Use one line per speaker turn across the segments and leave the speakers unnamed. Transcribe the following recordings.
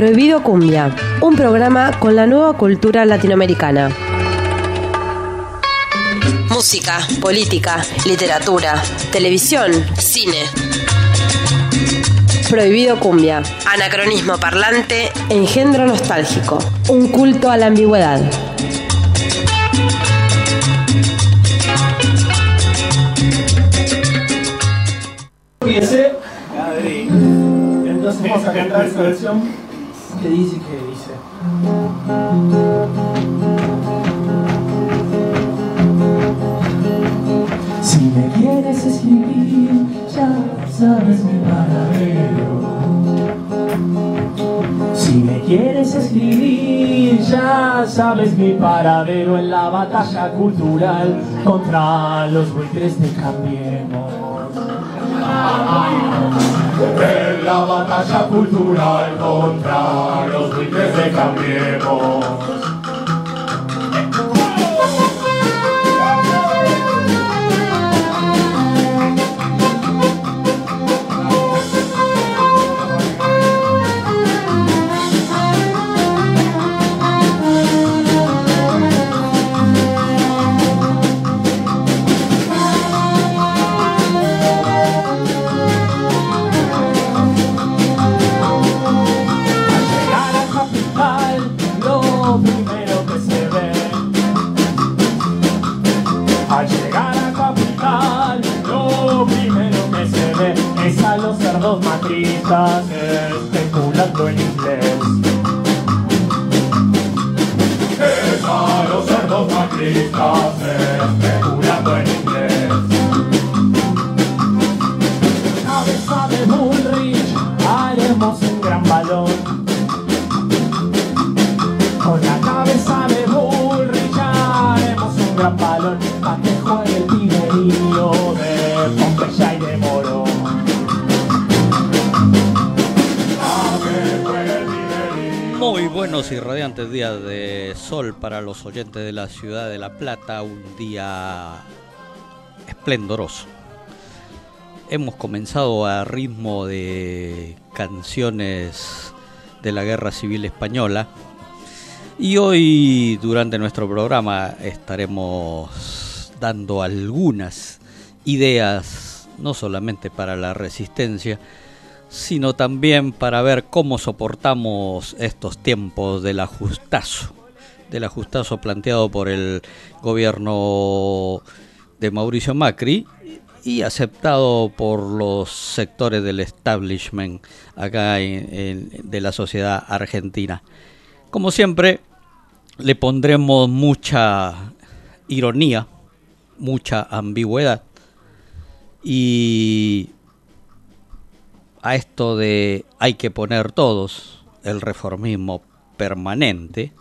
Prohibido Cumbia, un programa con la nueva cultura latinoamericana. Música, política, literatura, televisión, cine. Prohibido Cumbia, anacronismo parlante, engendro nostálgico, un culto a la ambigüedad.
Entonces vamos a cantar esta versión que dice. Si me quieres escribir, ya sabes mi paradero. Si me quieres escribir, ya sabes mi paradero en la batalla cultural contra los buitres de Cambiemos. En la batalla cultural contra los buitres de Cambiemos. Macristas especulando en inglés. Es a los cerdos macristas especulando en inglés. Cabeza de Bullrich haremos un gran balón. Con la cabeza de Bullrich haremos un gran balón. Pa' que juegue el tiberío de Pompeya y de Morón.
Muy buenos y radiantes días de sol para los oyentes de la ciudad de La Plata, un día esplendoroso. Hemos comenzado a ritmo de canciones de la Guerra Civil Española y hoy durante nuestro programa estaremos dando algunas ideas no solamente para la resistencia, sino también para ver cómo soportamos estos tiempos del ajustazo planteado por el gobierno de Mauricio Macri y aceptado por los sectores del establishment acá de la sociedad argentina. Como siempre, le pondremos mucha ironía, mucha ambigüedad y a esto de hay que poner todos, el reformismo permanente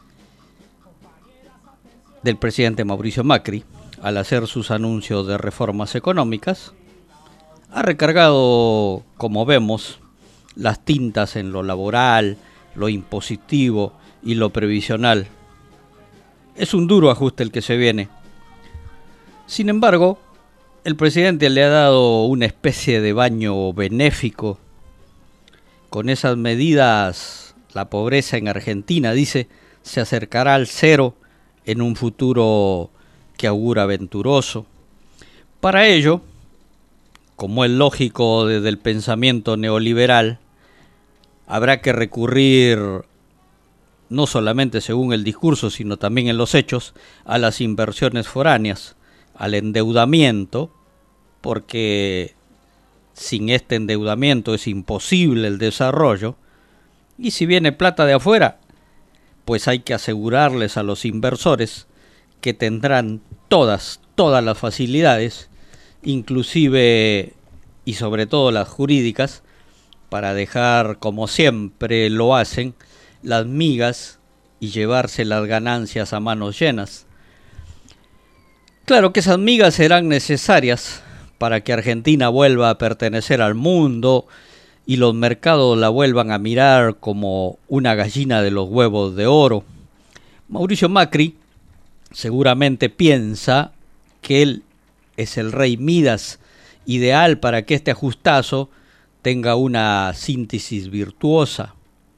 del presidente Mauricio Macri, al hacer sus anuncios de reformas económicas, ha recargado, como vemos, las tintas en lo laboral, lo impositivo y lo previsional. Es un duro ajuste el que se viene. Sin embargo, el presidente le ha dado una especie de baño benéfico. Con esas medidas, la pobreza en Argentina, dice, se acercará al cero en un futuro que augura venturoso. Para ello, como es lógico desde el pensamiento neoliberal, habrá que recurrir, no solamente según el discurso, sino también en los hechos, a las inversiones foráneas, al endeudamiento, porque sin este endeudamiento es imposible el desarrollo, y si viene plata de afuera, pues hay que asegurarles a los inversores que tendrán todas las facilidades, inclusive y sobre todo las jurídicas, para dejar, como siempre lo hacen, las migas y llevarse las ganancias a manos llenas. Claro que esas migas serán necesarias para que Argentina vuelva a pertenecer al mundo y los mercados la vuelvan a mirar como una gallina de los huevos de oro. Mauricio Macri seguramente piensa que él es el rey Midas ideal para que este ajustazo tenga una síntesis virtuosa.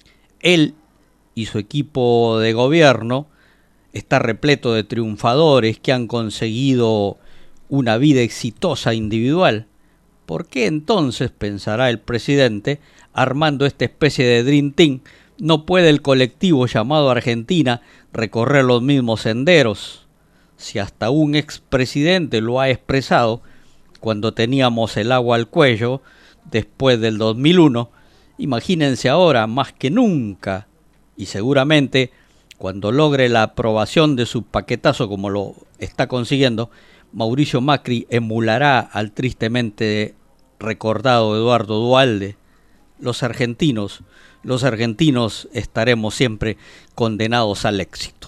Él y su equipo de gobierno está repleto de triunfadores que han conseguido una vida exitosa individual. ¿Por qué entonces, pensará el presidente, armando esta especie de Dream Team, no puede el colectivo llamado Argentina recorrer los mismos senderos? Si hasta un expresidente lo ha expresado cuando teníamos el agua al cuello después del 2001, imagínense ahora más que nunca, y seguramente cuando logre la aprobación de su paquetazo como lo está consiguiendo, Mauricio Macri emulará al tristemente recordado Eduardo Duhalde. Los argentinos estaremos siempre condenados al éxito.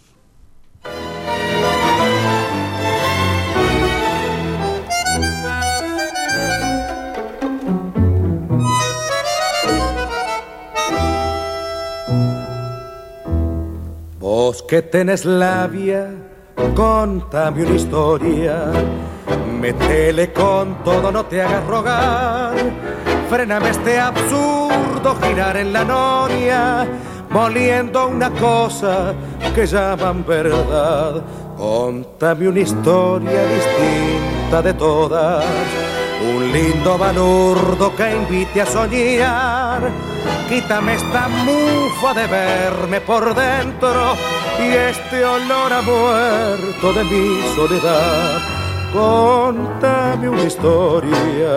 Vos que tenés labia, contame una historia, métele con todo, no te hagas rogar, fréname este absurdo girar en la noria, moliendo una cosa que llaman verdad. Contame una historia distinta de todas, un lindo balurdo que invite a soñar. Quítame esta mufa de verme por dentro y este olor a muerto de mi soledad. Contame una historia,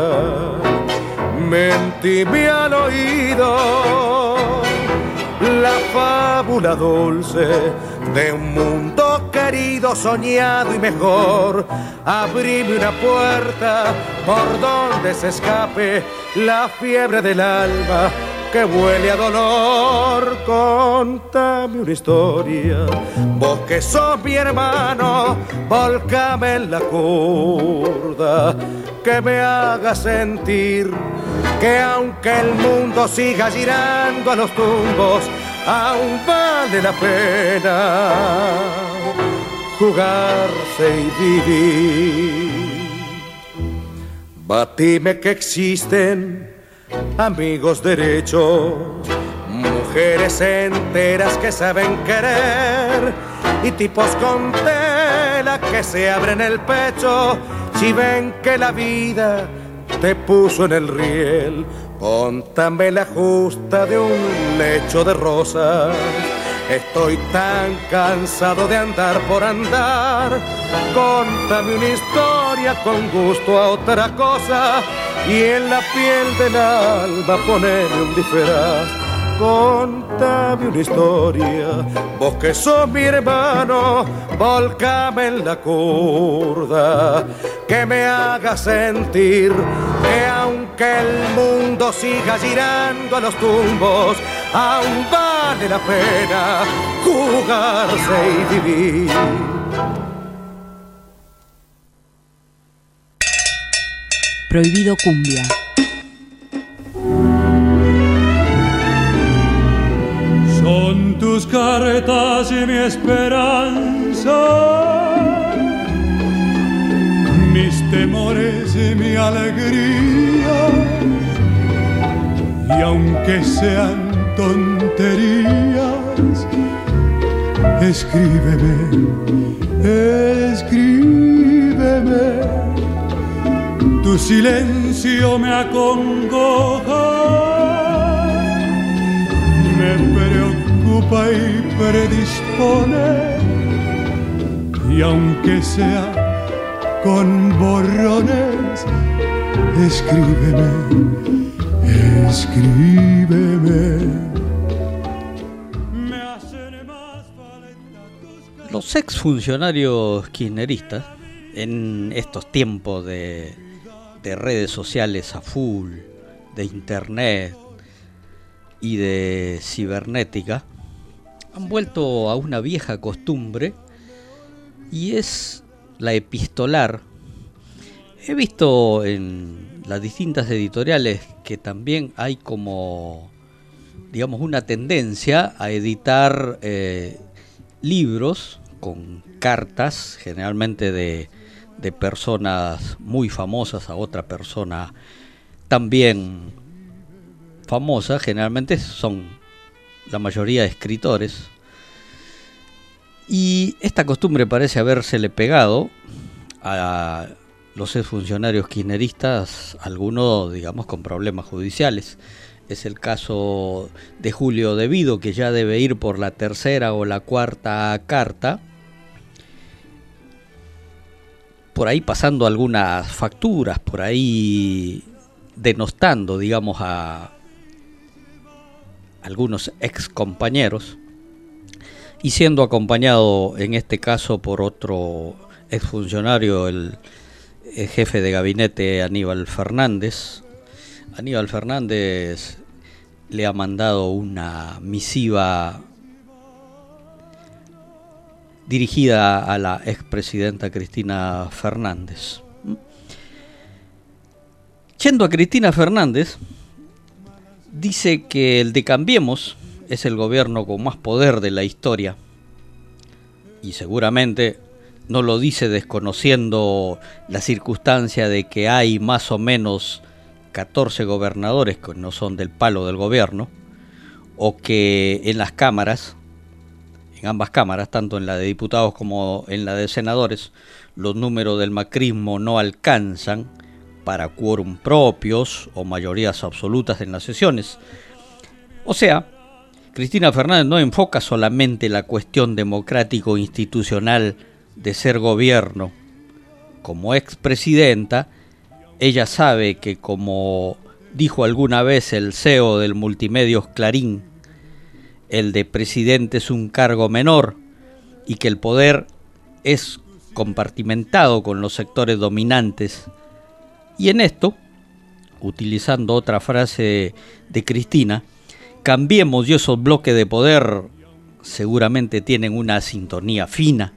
mentime al oído la fábula dulce de un mundo querido, soñado y mejor. Abrime una puerta por donde se escape la fiebre del alma que huele a dolor. Contame una historia, vos que sos mi hermano, volcame en la curda, que me haga sentir que aunque el mundo siga girando a los tumbos, aún vale la pena jugarse y vivir. Batime que existen amigos derechos, mujeres enteras que saben querer y tipos con tela que se abren el pecho si ven que la vida te puso en el riel. Contame la justa de un lecho de rosas, estoy tan cansado de andar por andar. Contame una historia con gusto a otra cosa y en la piel del alma poneme un disfraz. Contame una historia, vos que sos mi hermano, volcame en la curda, que me haga sentir que aunque el mundo siga girando a los tumbos, aún vale la pena jugarse y vivir.
Prohibido Cumbia.
Son tus cartas y mi esperanza, mis temores y mi alegría, y aunque sean tonterías, escríbeme, escríbeme. Tu silencio me acongoja, me preocupa y predispone, y aunque sea con borrones, escríbeme, escríbeme.
Los exfuncionarios kirchneristas, en estos tiempos de redes sociales a full, de internet y de cibernética, han vuelto a una vieja costumbre, y es la epistolar. He visto en las distintas editoriales que también hay como, digamos, una tendencia a editar libros con cartas, generalmente de personas muy famosas a otra persona también famosa. Generalmente son la mayoría escritores, y esta costumbre parece habérsele pegado a los exfuncionarios kirchneristas, algunos, digamos, con problemas judiciales. Es el caso de Julio De Vido, que ya debe ir por la tercera o la cuarta carta, por ahí pasando algunas facturas, por ahí denostando, digamos, a algunos ex compañeros, y siendo acompañado en este caso por otro exfuncionario, el jefe de gabinete Aníbal Fernández. Aníbal Fernández le ha mandado una misiva dirigida a la expresidenta Cristina Fernández. Yendo a Cristina Fernández, dice que el de Cambiemos es el gobierno con más poder de la historia, y seguramente no lo dice desconociendo la circunstancia de que hay más o menos 14 gobernadores que no son del palo del gobierno, o que en las cámaras, en ambas cámaras, tanto en la de diputados como en la de senadores, los números del macrismo no alcanzan para quórum propios o mayorías absolutas en las sesiones. O sea, Cristina Fernández no enfoca solamente la cuestión democrático-institucional de ser gobierno. Como expresidenta, ella sabe que, como dijo alguna vez el CEO del Multimedios Clarín, el de presidente es un cargo menor y que el poder es compartimentado con los sectores dominantes. Y en esto, utilizando otra frase de Cristina, Cambiemos y esos bloques de poder seguramente tienen una sintonía fina.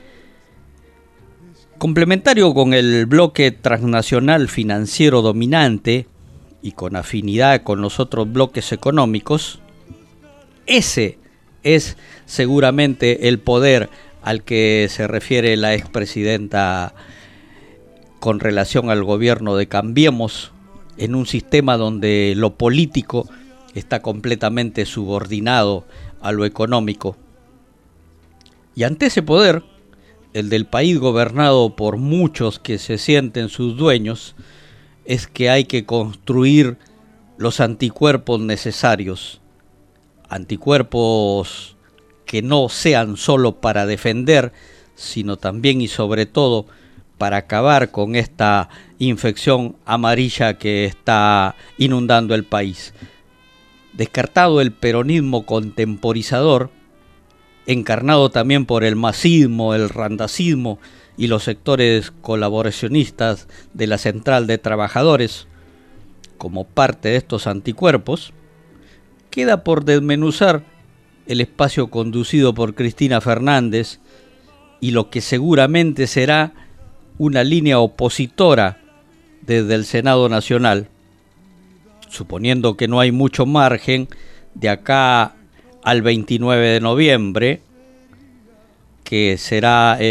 Complementario con el bloque transnacional financiero dominante y con afinidad con los otros bloques económicos, ese es seguramente el poder al que se refiere la expresidenta con relación al gobierno de Cambiemos, en un sistema donde lo político está completamente subordinado a lo económico. Y ante ese poder, el del país gobernado por muchos que se sienten sus dueños, es que hay que construir los anticuerpos necesarios. Anticuerpos que no sean solo para defender, sino también y sobre todo para acabar con esta infección amarilla que está inundando el país. Descartado el peronismo contemporizador, encarnado también por el masismo, el randacismo y los sectores colaboracionistas de la Central de Trabajadores, como parte de estos anticuerpos, queda por desmenuzar el espacio conducido por Cristina Fernández y lo que seguramente será una línea opositora desde el Senado Nacional, suponiendo que no hay mucho margen de acá al 29 de noviembre, que será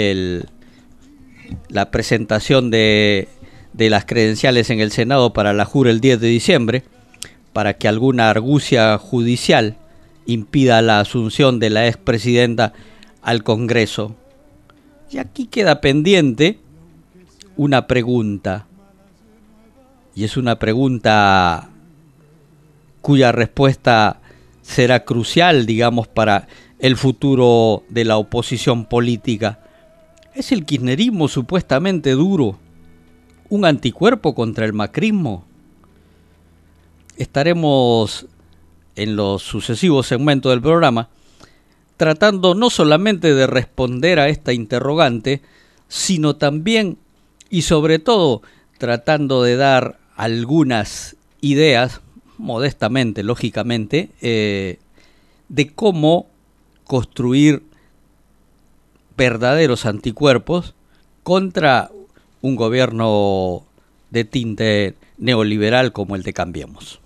la presentación de las credenciales en el Senado para la jura el 10 de diciembre, para que alguna argucia judicial impida la asunción de la expresidenta al Congreso. Y aquí queda pendiente una pregunta, y es una pregunta cuya respuesta será crucial, digamos, para el futuro de la oposición política. ¿Es el kirchnerismo supuestamente duro un anticuerpo contra el macrismo? Estaremos en los sucesivos segmentos del programa tratando no solamente de responder a esta interrogante, sino también y sobre todo tratando de dar algunas ideas, modestamente, lógicamente, de cómo construir verdaderos anticuerpos contra un gobierno de tinte neoliberal como el de Cambiemos.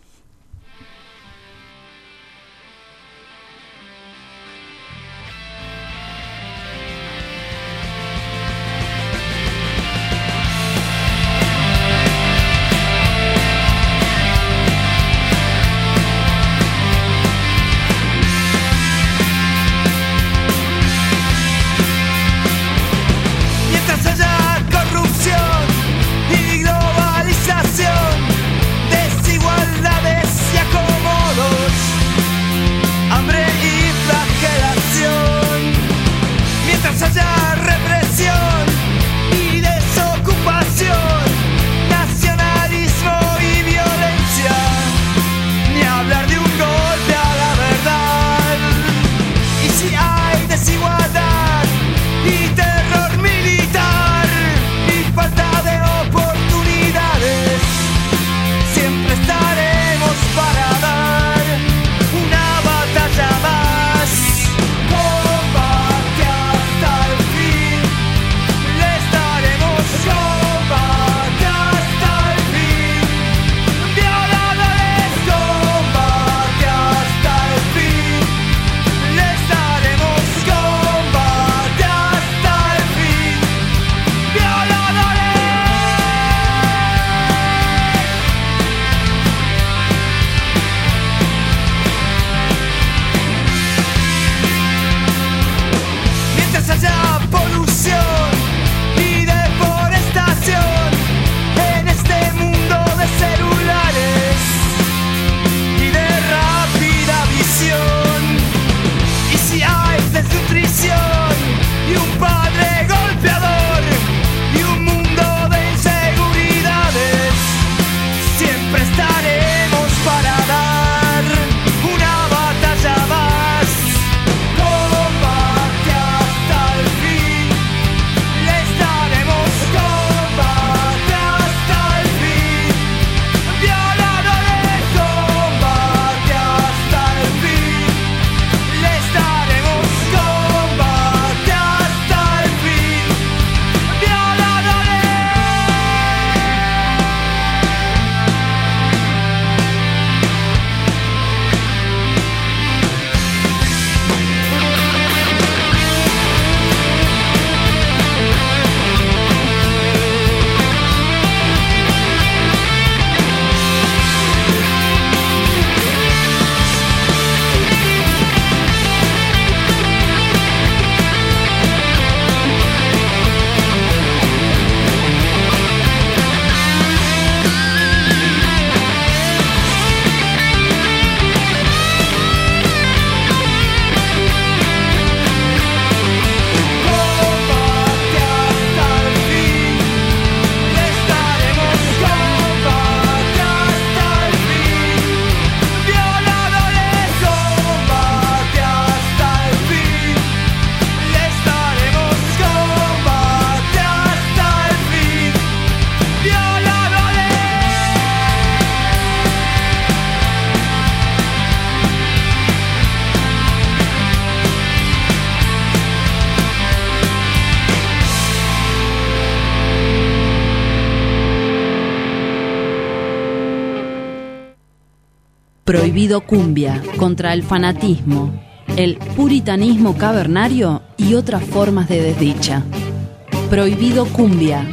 Prohibido Cumbia, contra el fanatismo, el puritanismo cavernario y otras formas de desdicha. Prohibido Cumbia.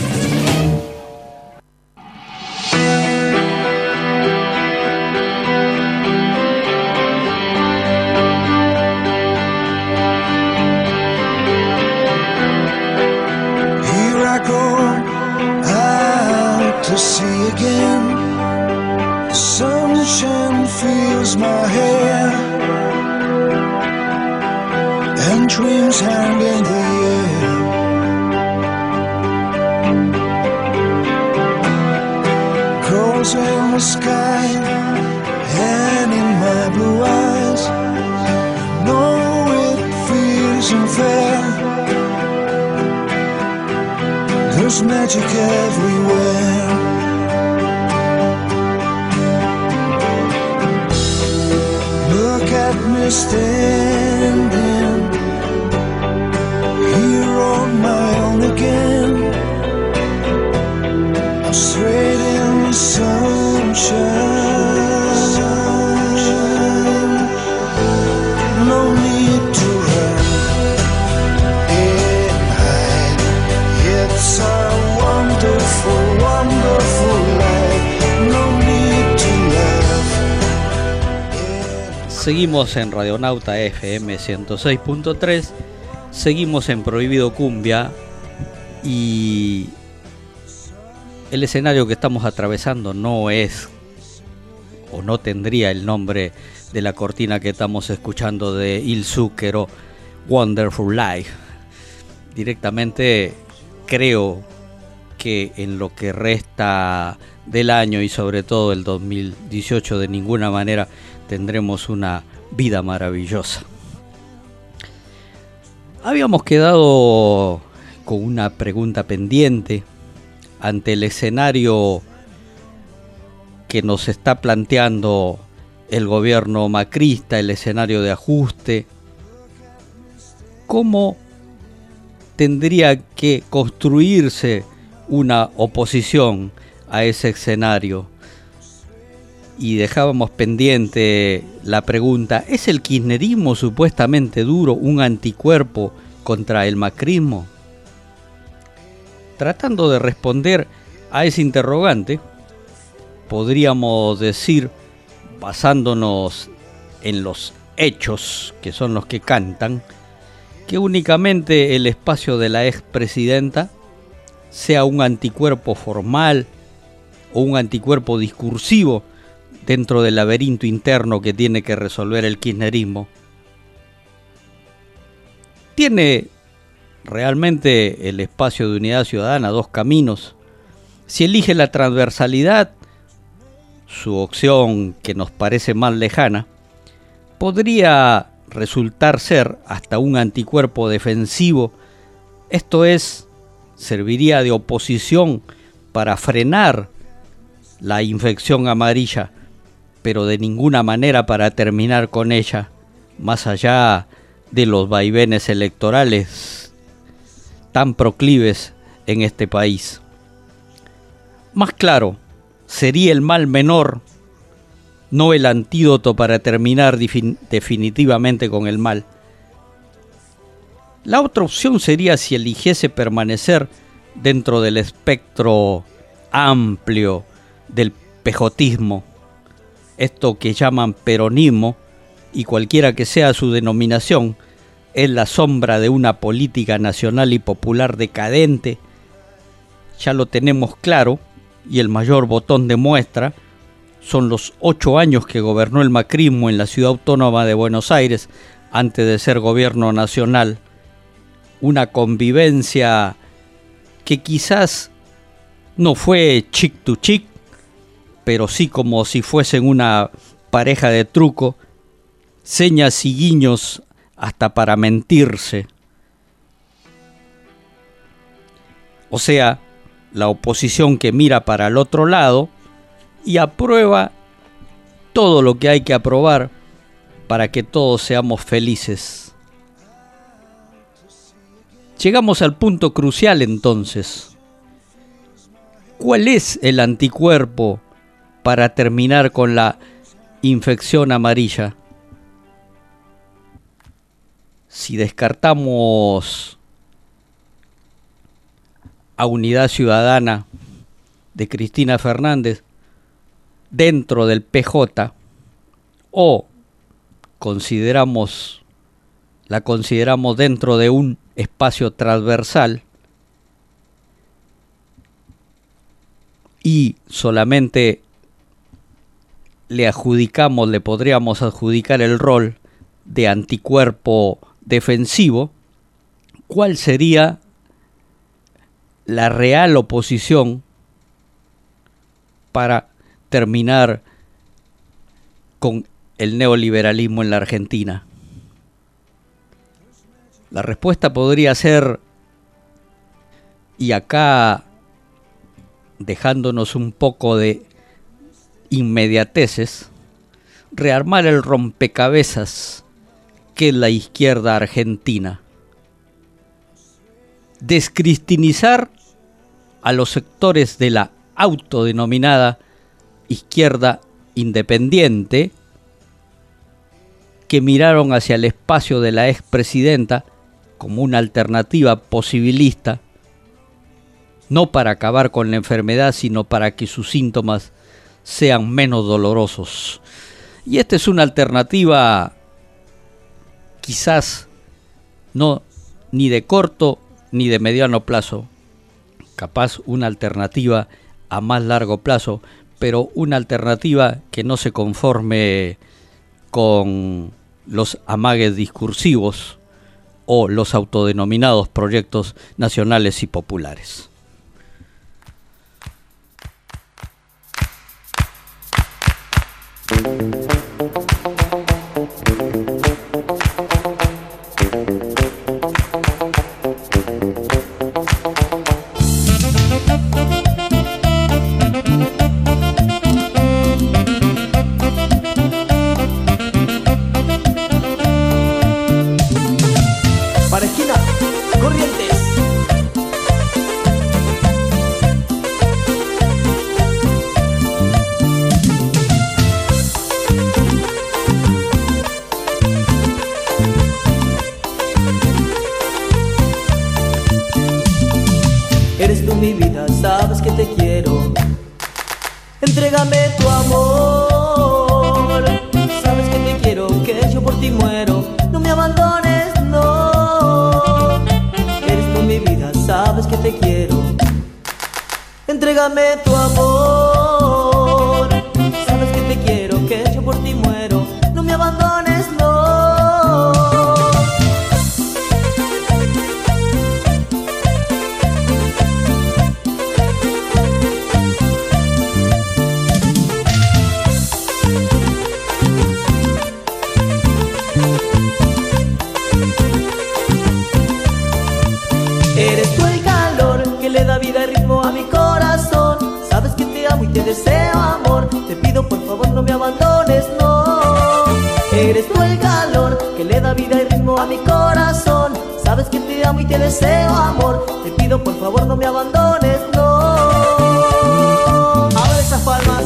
Here I go out to sea again. The sunshine fills my hair, and dreams hang in the air. Crows in the sky and in my blue eyes. No, it feels unfair. There's magic everywhere. Look at me standing here on my own again. I'm straight in the sunshine. No need to run and hide. It's a wonderful, wonderful life. No need to laugh.
Seguimos en Radionauta FM 106.3, seguimos en Prohibido Cumbia y el escenario que estamos atravesando no es o no tendría el nombre de la cortina que estamos escuchando de Il Zucchero, Wonderful Life. Directamente creo que en lo que resta del año y sobre todo el 2018 de ninguna manera tendremos una vida maravillosa. Habíamos quedado con una pregunta pendiente ante el escenario que nos está planteando el gobierno macrista, el escenario de ajuste. ¿Cómo tendría que construirse una oposición a ese escenario? Y dejábamos pendiente la pregunta: ¿es el kirchnerismo supuestamente duro un anticuerpo contra el macrismo? Tratando de responder a ese interrogante, podríamos decir, basándonos en los hechos, que son los que cantan, que únicamente el espacio de la expresidenta sea un anticuerpo formal o un anticuerpo discursivo dentro del laberinto interno que tiene que resolver el kirchnerismo. Tiene realmente el espacio de Unidad Ciudadana dos caminos. Si elige la transversalidad, su opción que nos parece más lejana, podría resultar ser hasta un anticuerpo defensivo, esto es, serviría de oposición para frenar la infección amarilla, pero de ninguna manera para terminar con ella, más allá de los vaivenes electorales tan proclives en este país. Más claro, sería el mal menor, no el antídoto para terminar definitivamente con el mal. La otra opción sería si eligiese permanecer dentro del espectro amplio del pejotismo, esto que llaman peronismo, y cualquiera que sea su denominación, es la sombra de una política nacional y popular decadente. Ya lo tenemos claro, y el mayor botón de muestra son los 8 años que gobernó el macrismo en la ciudad autónoma de Buenos Aires antes de ser gobierno nacional. Una convivencia que quizás no fue chic to chic, pero sí como si fuesen una pareja de truco, señas y guiños hasta para mentirse. O sea, la oposición que mira para el otro lado y aprueba todo lo que hay que aprobar para que todos seamos felices. Llegamos al punto crucial entonces. ¿Cuál es el anticuerpo para terminar con la infección amarilla. Si descartamos a Unidad Ciudadana de Cristina Fernández dentro del PJ, o la consideramos dentro de un espacio transversal y solamente le podríamos adjudicar el rol de anticuerpo defensivo, ¿cuál sería la real oposición para terminar con el neoliberalismo en la Argentina? La respuesta podría ser, y acá dejándonos un poco de inmediateces, rearmar el rompecabezas que es la izquierda argentina. Descristinizar a los sectores de la autodenominada izquierda independiente que miraron hacia el espacio de la expresidenta como una alternativa posibilista, no para acabar con la enfermedad, sino para que sus síntomas sean menos dolorosos. Y esta es una alternativa quizás no ni de corto ni de mediano plazo, capaz una alternativa a más largo plazo, pero una alternativa que no se conforme con los amagues discursivos o los autodenominados proyectos nacionales y populares.
Entrégame tu amor, sabes que te quiero, que yo por ti muero. No me abandones, no. Eres tú mi vida, sabes que te quiero. Entrégame tu amor, sabes que te quiero, que yo por ti muero. No me abandones, no. Le da vida y ritmo a mi corazón. Sabes que te amo y te deseo amor. Te pido por favor no me abandones, no. Eres tú el calor que le da vida y ritmo a mi corazón. Sabes que te amo y te deseo amor. Te pido por favor no me abandones, no. Abre esas palmas.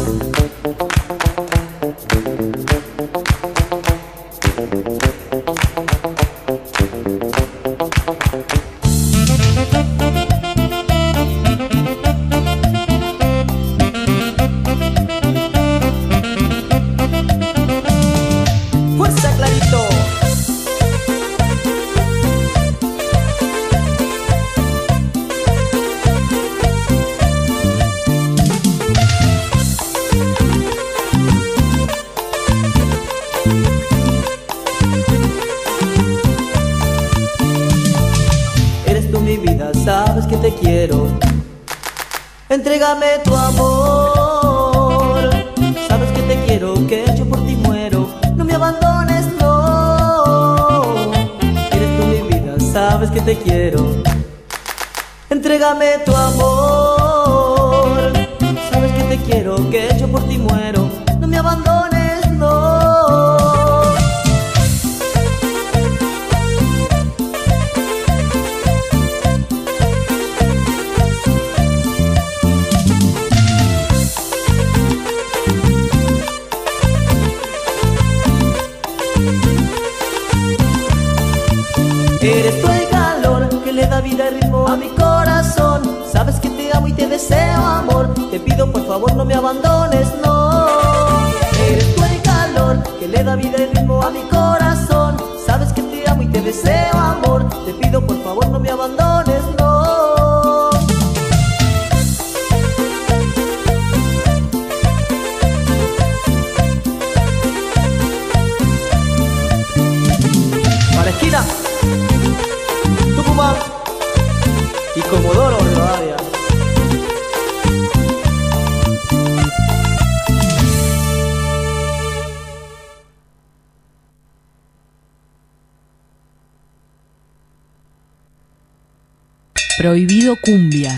Sabes que te quiero. Entrégame tu amor. Sabes que te quiero, que yo por ti muero. No me abandones, no. Eres tú mi vida, sabes que te quiero. Entrégame tu amor. Sabes que te quiero, que yo por ti muero. No me abandones, no. a mi corazón. Sabes que te amo y te deseo amor. Te pido por favor no me abandones, no. Eres tú el calor que le da vida y ritmo a mi corazón. Sabes que te amo y te deseo amor. Te pido por favor no me abandones, no. Para esquina, Tucumán y Comodoro Rivadavia.
Prohibido Cumbia.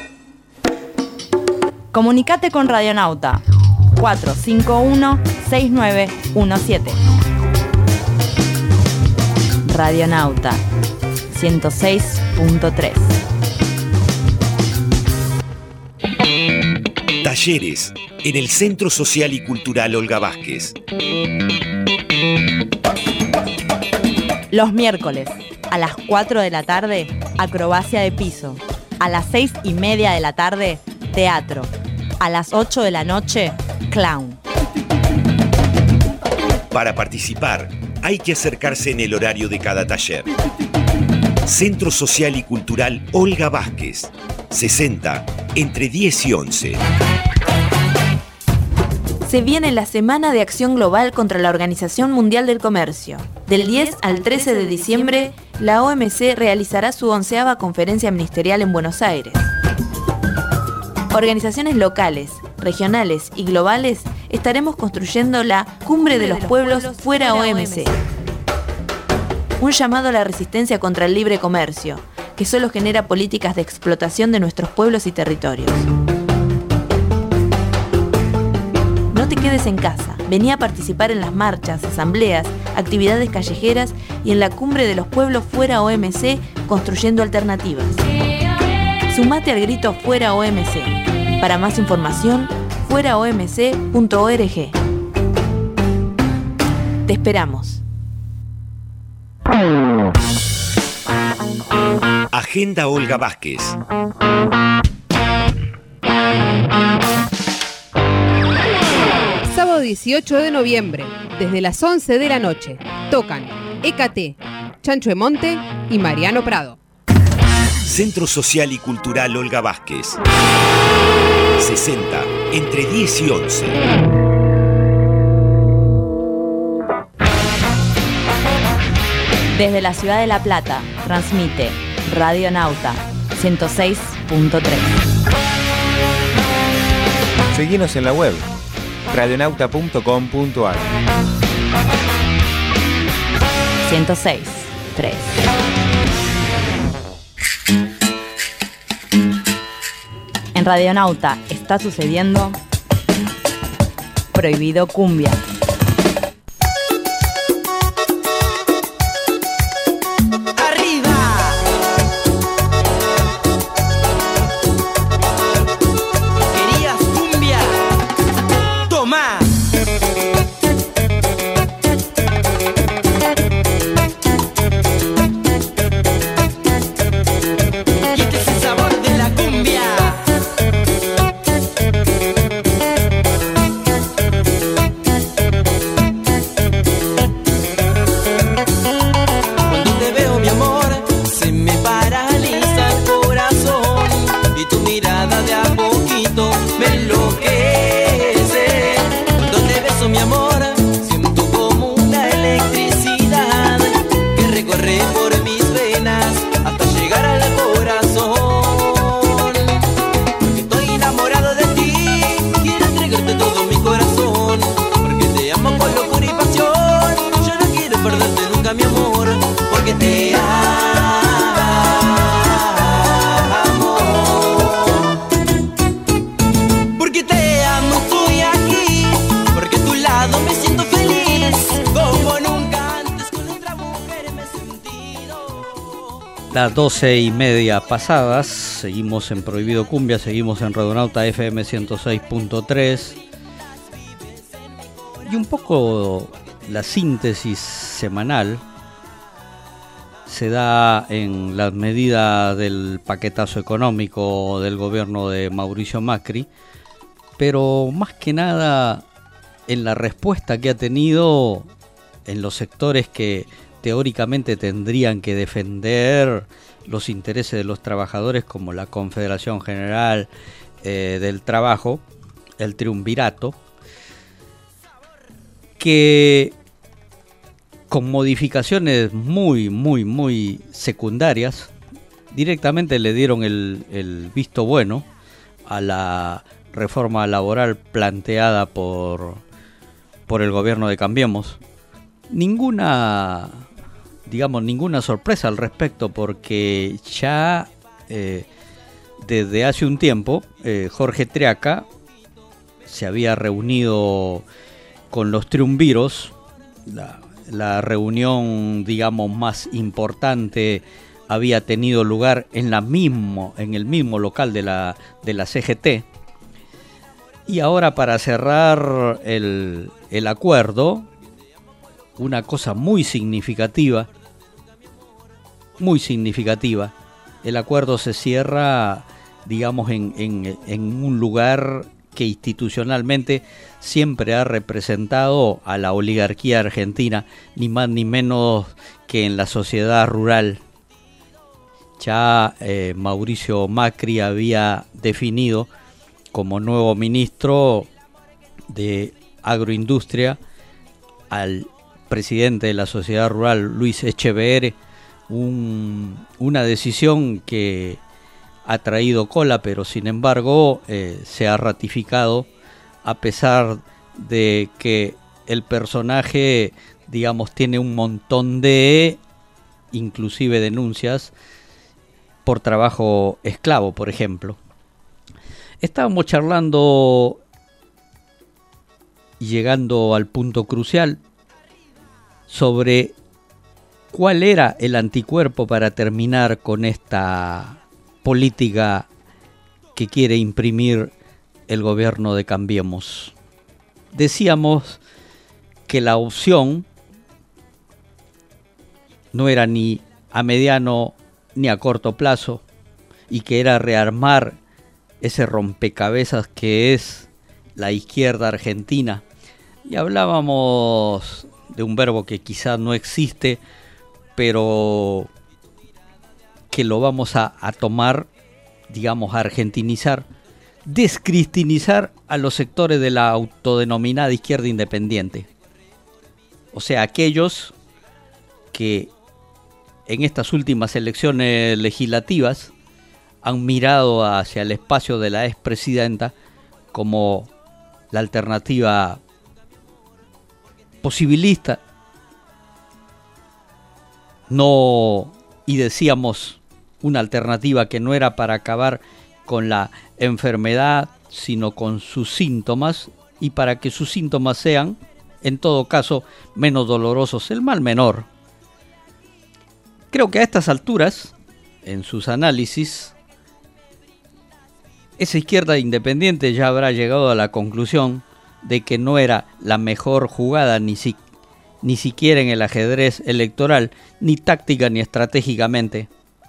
Comunicate con Radionauta 451-6917. Radionauta 106.3.
Talleres en el Centro Social y Cultural Olga Vázquez.
Los miércoles a las 4 de la tarde, acrobacia de piso. A las 6:30 de la tarde, teatro. A las 8 de la noche, clown.
Para participar, hay que acercarse en el horario de cada taller. Centro Social y Cultural Olga Vázquez, 60, entre 10 y 11.
Se viene la Semana de Acción Global contra la Organización Mundial del Comercio. Del 10 al 13 de diciembre, la OMC realizará su 11ª conferencia ministerial en Buenos Aires. Organizaciones locales, regionales y globales estaremos construyendo la Cumbre de los Pueblos Fuera OMC. Un llamado a la resistencia contra el libre comercio, que solo genera políticas de explotación de nuestros pueblos y territorios. No te quedes en casa, vení a participar en las marchas, asambleas, actividades callejeras y en la Cumbre de los Pueblos Fuera OMC construyendo alternativas. Sumate al grito Fuera OMC. Para más información, fueraomc.org. Te esperamos.
Agenda Olga Vázquez.
Sábado 18 de noviembre, desde las 11 de la noche, tocan EKT, Chancho de Monte y Mariano Prado.
Centro Social y Cultural Olga Vázquez, 60, entre 10 y 11.
Desde la ciudad de La Plata, transmite Radionauta 106.3.
Seguinos en la web radionauta.com.ar.
106.3. En Radionauta está sucediendo Prohibido Cumbia.
Las 12:30 pasadas, seguimos en Prohibido Cumbia, seguimos en Radionauta FM 106.3 y un poco la síntesis semanal se da en la medida del paquetazo económico del gobierno de Mauricio Macri, pero más que nada en la respuesta que ha tenido en los sectores que teóricamente tendrían que defender los intereses de los trabajadores, como la Confederación General del Trabajo, el Triunvirato, que con modificaciones muy secundarias directamente le dieron el visto bueno a la reforma laboral planteada por el gobierno de Cambiemos. Ninguna sorpresa al respecto, porque ya desde hace un tiempo Jorge Triaca se había reunido con los triunviros. La reunión, digamos, más importante había tenido lugar en el mismo local de la CGT. Y ahora, para cerrar el acuerdo, una cosa muy significativa, el acuerdo se cierra, digamos, en un lugar que institucionalmente siempre ha representado a la oligarquía argentina, ni más ni menos que en la sociedad rural. Ya Mauricio Macri había definido como nuevo ministro de Agroindustria al presidente de la sociedad rural, Luis Echeverre, una decisión que ha traído cola, pero sin embargo se ha ratificado, a pesar de que el personaje, digamos, tiene un montón de, inclusive, denuncias por trabajo esclavo, por ejemplo. Estábamos charlando y llegando al punto crucial sobre cuál era el anticuerpo para terminar con esta política que quiere imprimir el gobierno de Cambiemos. Decíamos que la opción no era ni a mediano ni a corto plazo, y que era rearmar ese rompecabezas que es la izquierda argentina. Y hablábamos de un verbo que quizás no existe, pero que lo vamos a tomar, digamos, a argentinizar, descristianizar a los sectores de la autodenominada izquierda independiente. O sea, aquellos que en estas últimas elecciones legislativas han mirado hacia el espacio de la expresidenta como la alternativa posibilista. No, y decíamos, una alternativa que no era para acabar con la enfermedad, sino con sus síntomas, y para que sus síntomas sean, en todo caso, menos dolorosos, el mal menor. Creo que a estas alturas, en sus análisis, esa izquierda independiente ya habrá llegado a la conclusión de que no era la mejor jugada, ni siquiera en el ajedrez electoral, ni táctica ni estratégicamente.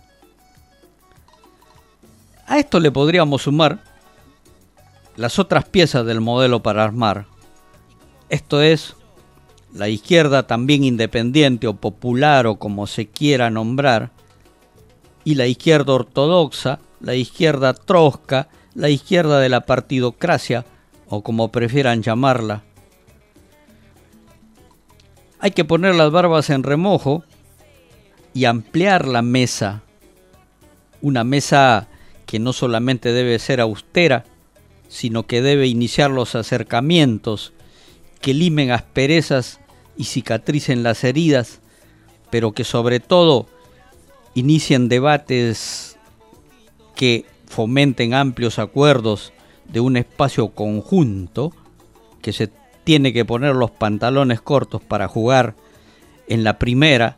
A esto le podríamos sumar las otras piezas del modelo para armar. Esto es, la izquierda también independiente o popular, o como se quiera nombrar, y la izquierda ortodoxa, la izquierda trotska, la izquierda de la partidocracia, o como prefieran llamarla. Hay que poner las barbas en remojo y ampliar la mesa. Una mesa que no solamente debe ser austera, sino que debe iniciar los acercamientos que limen asperezas y cicatricen las heridas, pero que sobre todo inicien debates que fomenten amplios acuerdos de un espacio conjunto, que se tiene que poner los pantalones cortos para jugar en la primera,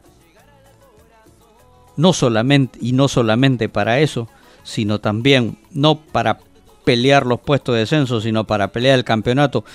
no solamente para eso, sino también no para pelear los puestos de descenso, sino para pelear el campeonato.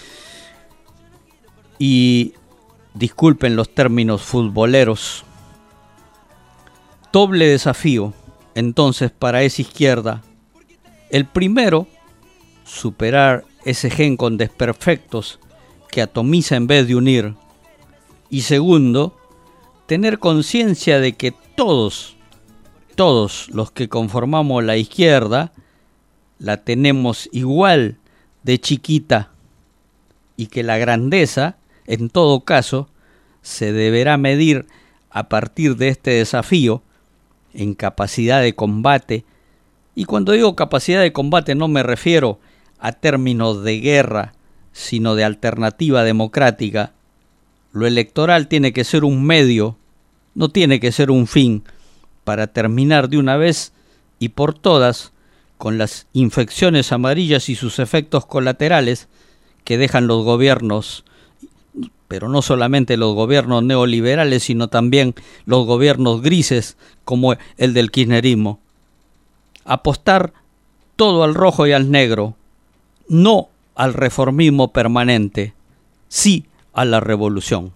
Y disculpen los términos futboleros, Doble desafío, entonces, para esa izquierda. El primero, superar ese gen con desperfectos que atomiza en vez de unir. Y segundo, tener conciencia de que todos los que conformamos la izquierda, la tenemos igual de chiquita y que la grandeza, en todo caso, se deberá medir a partir de este desafío en capacidad de combate. Y cuando digo capacidad de combate no me refiero a términos de guerra, sino de alternativa democrática. Lo electoral tiene que ser un medio, no tiene que ser un fin, para terminar de una vez y por todas con las infecciones amarillas y sus efectos colaterales que dejan los gobiernos, pero no solamente los gobiernos neoliberales, sino también los gobiernos grises como el del kirchnerismo. Apostar todo al rojo y al negro, no al reformismo permanente, sí a la revolución.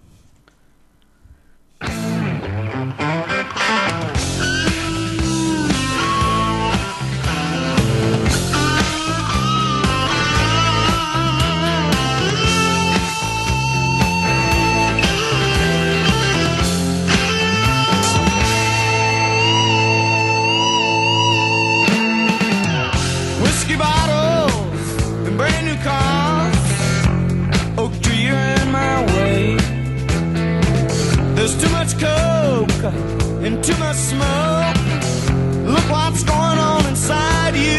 Whiskey bottles and brand new cars, oak tree in my way. There's too much coke and too much smoke. Look what's going on inside you.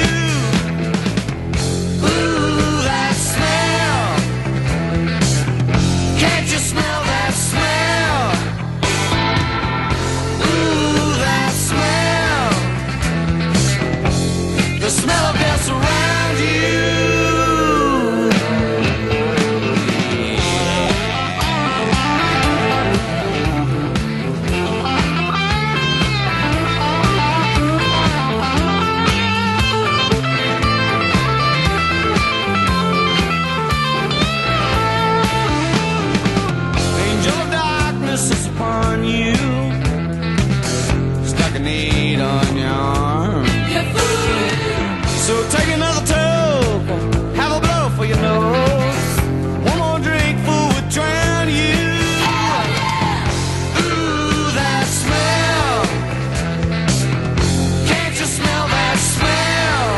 Ooh, that smell. Can't you smell that smell? Ooh, that smell. The smell of death around you. Angel of darkness is upon you. Stuck a need on your arm. So take another toke, have a blow for your nose. One more drink, fool, would drown you. Ooh, that smell. Can't you smell that smell?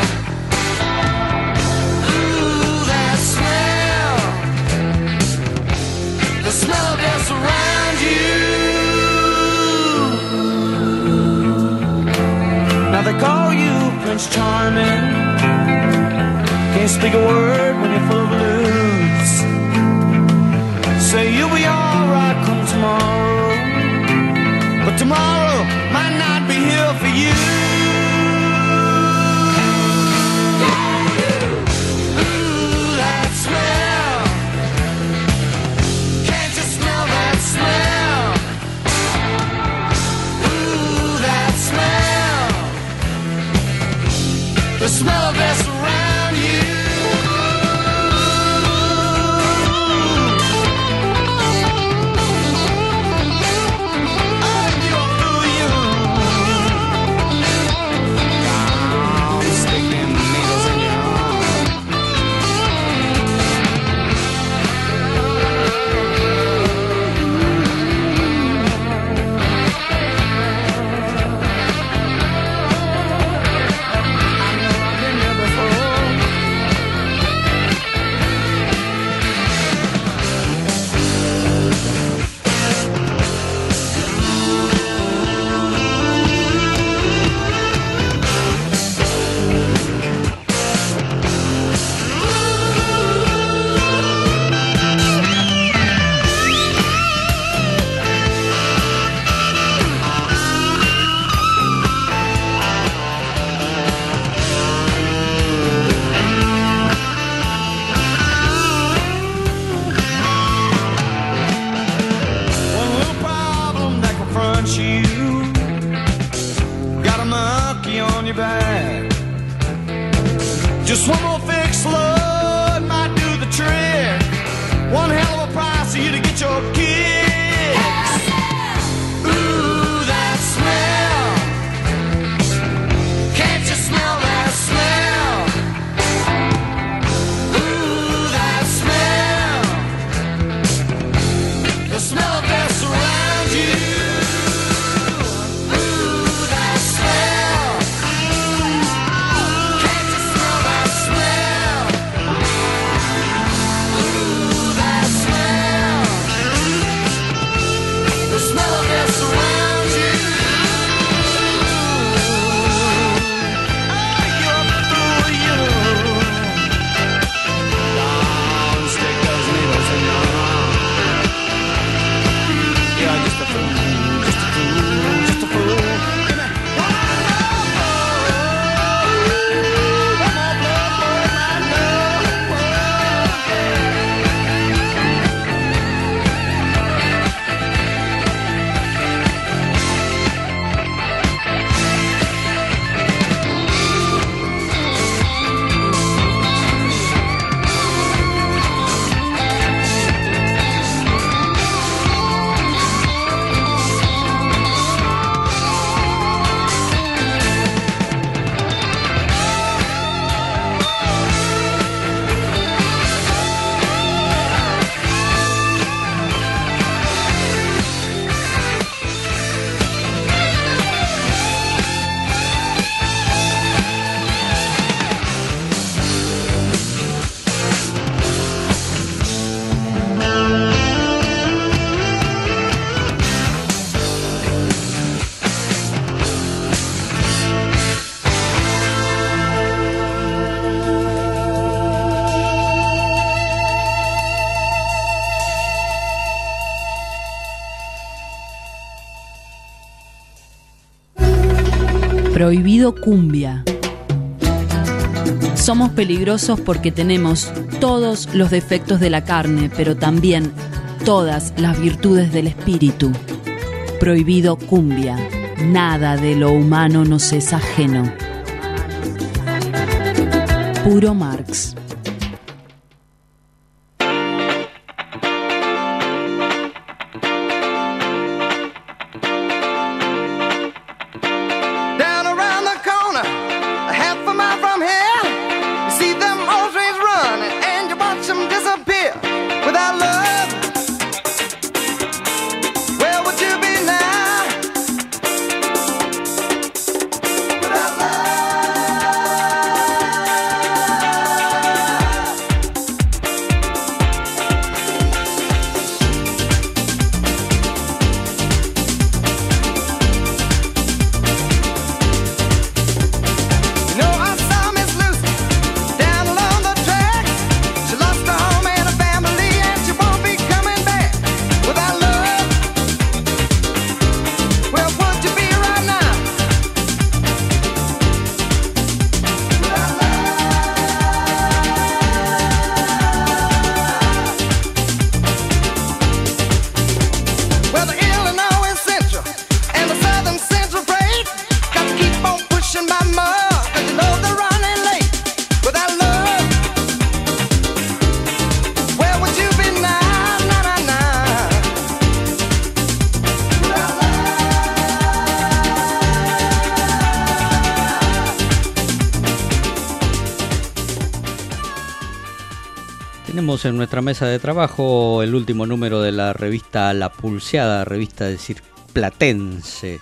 Ooh, that smell. The smell of death around you. Now they call you Prince Charming. Can't speak a word when you're full of blues. Say you'll be alright come tomorrow, but tomorrow might not be here for you. Ooh, that smell. Can't you smell that smell? Ooh, that smell. The smell of death around you. Just one more fix, Lord, might do the trick. One hell of a price for you to get your kicks. Ooh, that smell.
Prohibido cumbia. Somos peligrosos porque tenemos todos los defectos de la carne, pero también todas las virtudes del espíritu. Prohibido cumbia. Nada de lo humano nos es ajeno. Puro Marx.
Tenemos en nuestra mesa de trabajo el último número de la revista La Pulseada, revista de Cirplatense.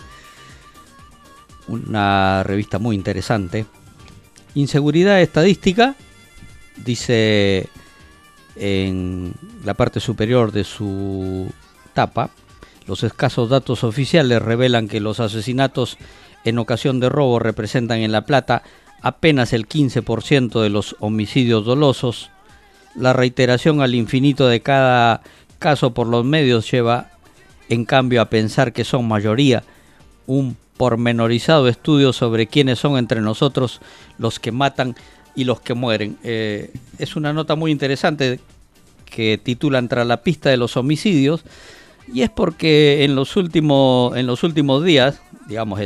Una revista muy interesante. Inseguridad estadística, dice en la parte superior de su tapa. Los escasos datos oficiales revelan que los asesinatos en ocasión de robo representan en La Plata apenas el 15% de los homicidios dolosos. La reiteración al infinito de cada caso por los medios lleva, en cambio, a pensar que son mayoría. Un pormenorizado estudio sobre quiénes son entre nosotros los que matan y los que mueren. Es una nota muy interesante que titulan Tras la pista de los homicidios, y es porque en los últimos días, digamos,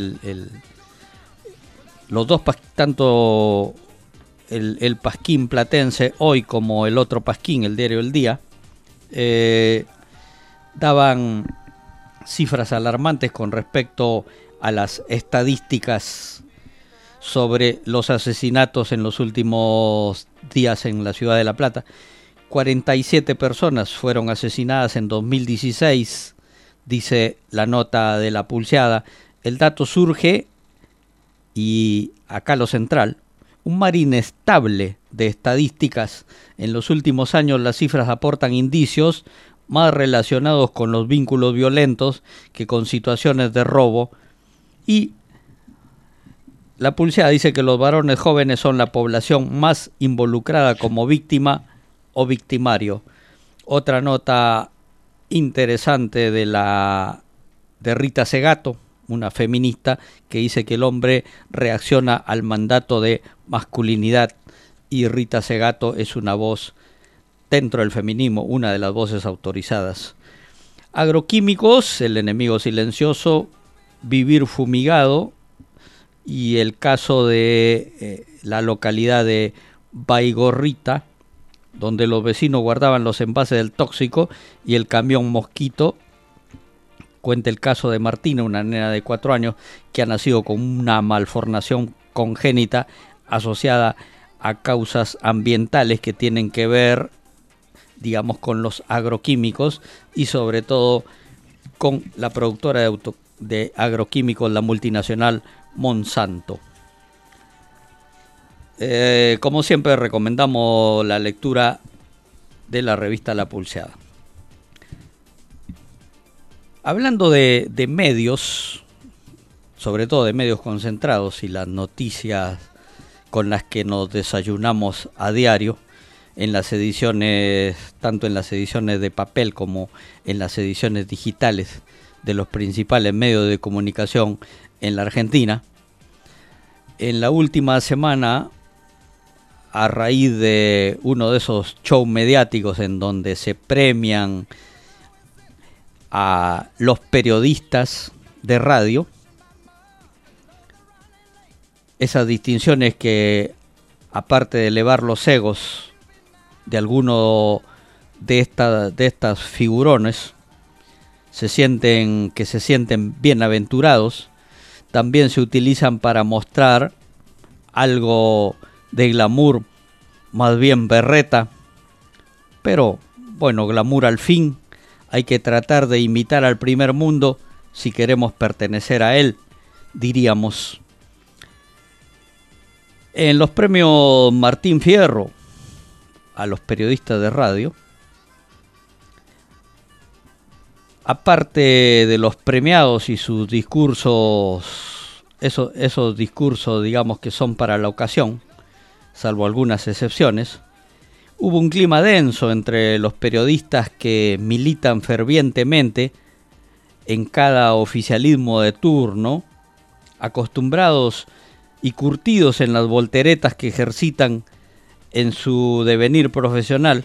los dos, tanto el Pasquín platense Hoy como el otro Pasquín, el diario El Día, daban cifras alarmantes con respecto a las estadísticas sobre los asesinatos en los últimos días en la ciudad de La Plata. 47 personas fueron asesinadas en 2016, dice la nota de La Pulseada. El dato surge, y acá lo central, un mar inestable de estadísticas. En los últimos años las cifras aportan indicios más relacionados con los vínculos violentos que con situaciones de robo, y La Pulseada dice que los varones jóvenes son la población más involucrada como víctima o victimario. Otra nota interesante de Rita Segato, una feminista, que dice que el hombre reacciona al mandato de masculinidad, y Rita Segato es una voz dentro del feminismo, una de las voces autorizadas. Agroquímicos, el enemigo silencioso, vivir fumigado, y el caso de la localidad de Baigorrita, donde los vecinos guardaban los envases del tóxico y el camión mosquito. Cuenta el caso de Martina, una nena de 4 años que ha nacido con una malformación congénita asociada a causas ambientales que tienen que ver, digamos, con los agroquímicos y sobre todo con la productora de agroquímicos, la multinacional Monsanto. Como siempre, recomendamos la lectura de la revista La Pulseada. Hablando de medios, sobre todo de medios concentrados y las noticias con las que nos desayunamos a diario, en las ediciones, tanto en las ediciones de papel como en las ediciones digitales de los principales medios de comunicación en la Argentina, En la última semana, a raíz de uno de esos shows mediáticos en donde se premian a los periodistas de radio, esas distinciones que, aparte de elevar los egos de alguno de estas figurones, se sienten bienaventurados, también se utilizan para mostrar algo de glamour, más bien berreta, pero bueno, glamour al fin. Hay que tratar de imitar al primer mundo si queremos pertenecer a él, diríamos. En los premios Martín Fierro a los periodistas de radio, aparte de los premiados y sus discursos, esos discursos, digamos, que son para la ocasión, salvo algunas excepciones, hubo un clima denso entre los periodistas que militan fervientemente en cada oficialismo de turno, acostumbrados y curtidos en las volteretas que ejercitan en su devenir profesional,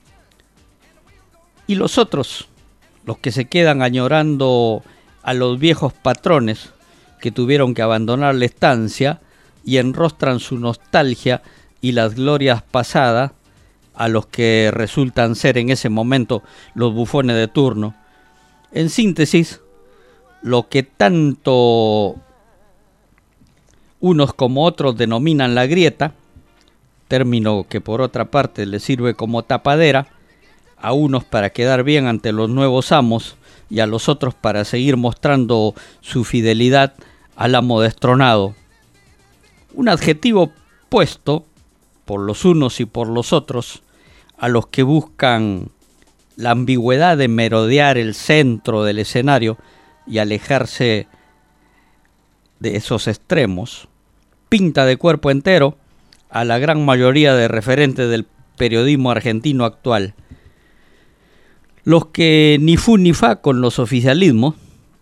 y los otros, los que se quedan añorando a los viejos patrones que tuvieron que abandonar la estancia y enrostran su nostalgia y las glorias pasadas a los que resultan ser en ese momento los bufones de turno. En síntesis, lo que tanto unos como otros denominan la grieta, término que por otra parte les sirve como tapadera, a unos para quedar bien ante los nuevos amos y a los otros para seguir mostrando su fidelidad al amo destronado. Un adjetivo puesto por los unos y por los otros a los que buscan la ambigüedad de merodear el centro del escenario y alejarse de esos extremos, pinta de cuerpo entero a la gran mayoría de referentes del periodismo argentino actual. Los que ni fu ni fa con los oficialismos,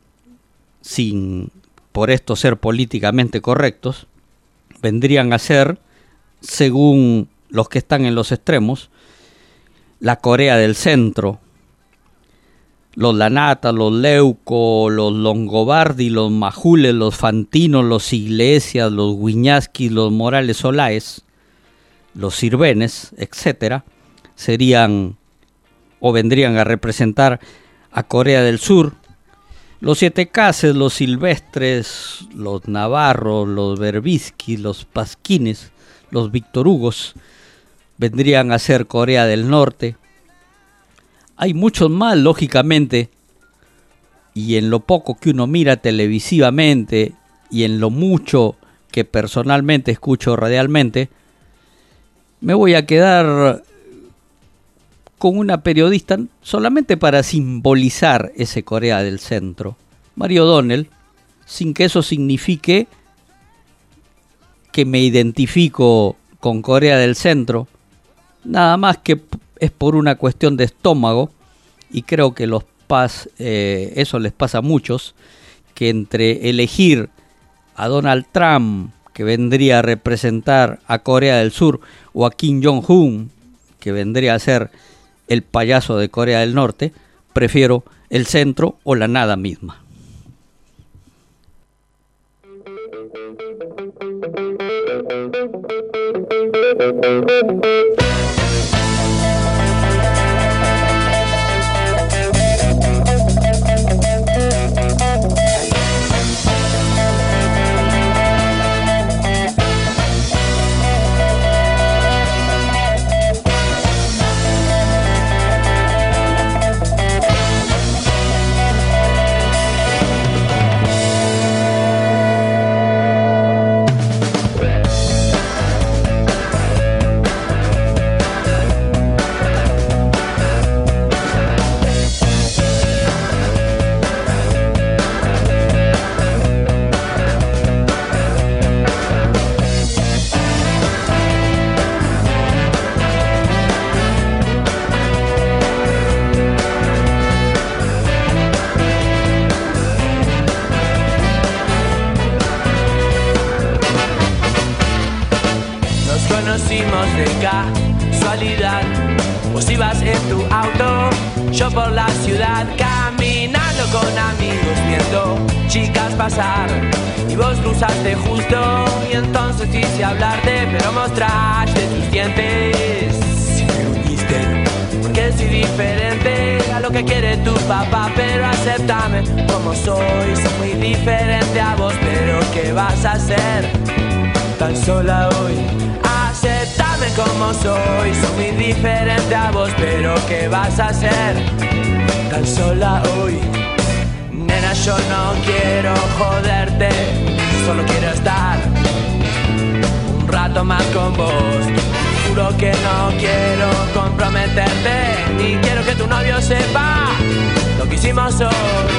sin por esto ser políticamente correctos, vendrían a ser, según los que están en los extremos, la Corea del Centro, los Lanata, los Leuco, los Longobardi, los Majules, los Fantinos, los Iglesias, los Wiñaski, los Morales Solaes, los Sirvenes, etcétera, serían o vendrían a representar a Corea del Sur. Los Siete Cases, los Silvestres, los Navarros, los Berbisky, los Pasquines, los Víctor Hugos vendrían a ser Corea del Norte. Hay muchos más, lógicamente, y en lo poco que uno mira televisivamente y en lo mucho que personalmente escucho radialmente, me voy a quedar con una periodista solamente para simbolizar ese Corea del Centro, María O'Donnell, sin que eso signifique que me identifico con Corea del Centro, nada más que es por una cuestión de estómago, y creo que eso les pasa a muchos, que entre elegir a Donald Trump, que vendría a representar a Corea del Sur, o a Kim Jong-un, que vendría a ser el payaso de Corea del Norte, prefiero el centro o la nada misma.
de casualidad. Vos ibas en tu auto, yo por la ciudad, caminando con amigos, viendo chicas pasar. Y vos cruzaste justo, y entonces quise hablarte, pero mostraste tus dientes y me uniste. Porque soy diferente a lo que quiere tu papá, pero acéptame como soy. Soy muy diferente a vos, pero ¿qué vas a hacer tan sola hoy? Acéptame como soy. Soy muy diferente a vos, pero ¿qué vas a hacer tan sola hoy? Nena, yo no quiero joderte, solo quiero estar un rato más con vos. Juro que no quiero comprometerte, ni quiero que tu novio sepa lo que hicimos hoy.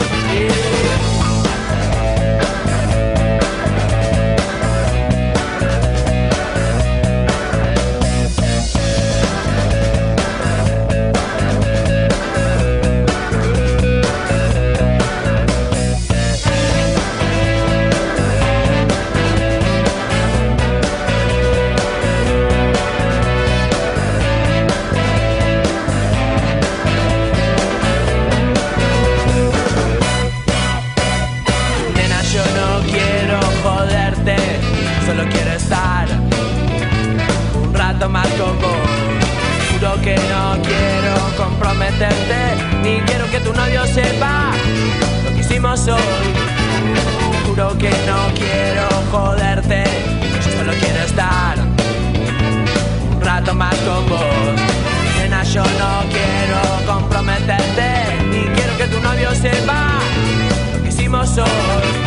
Solo quiero estar un rato más con vos. Juro que no quiero comprometerte, ni quiero que tu novio sepa lo que hicimos hoy. Juro que no quiero joderte, yo solo quiero estar un rato más con vos. Nena, yo no quiero comprometerte, ni quiero que tu novio sepa lo que hicimos hoy.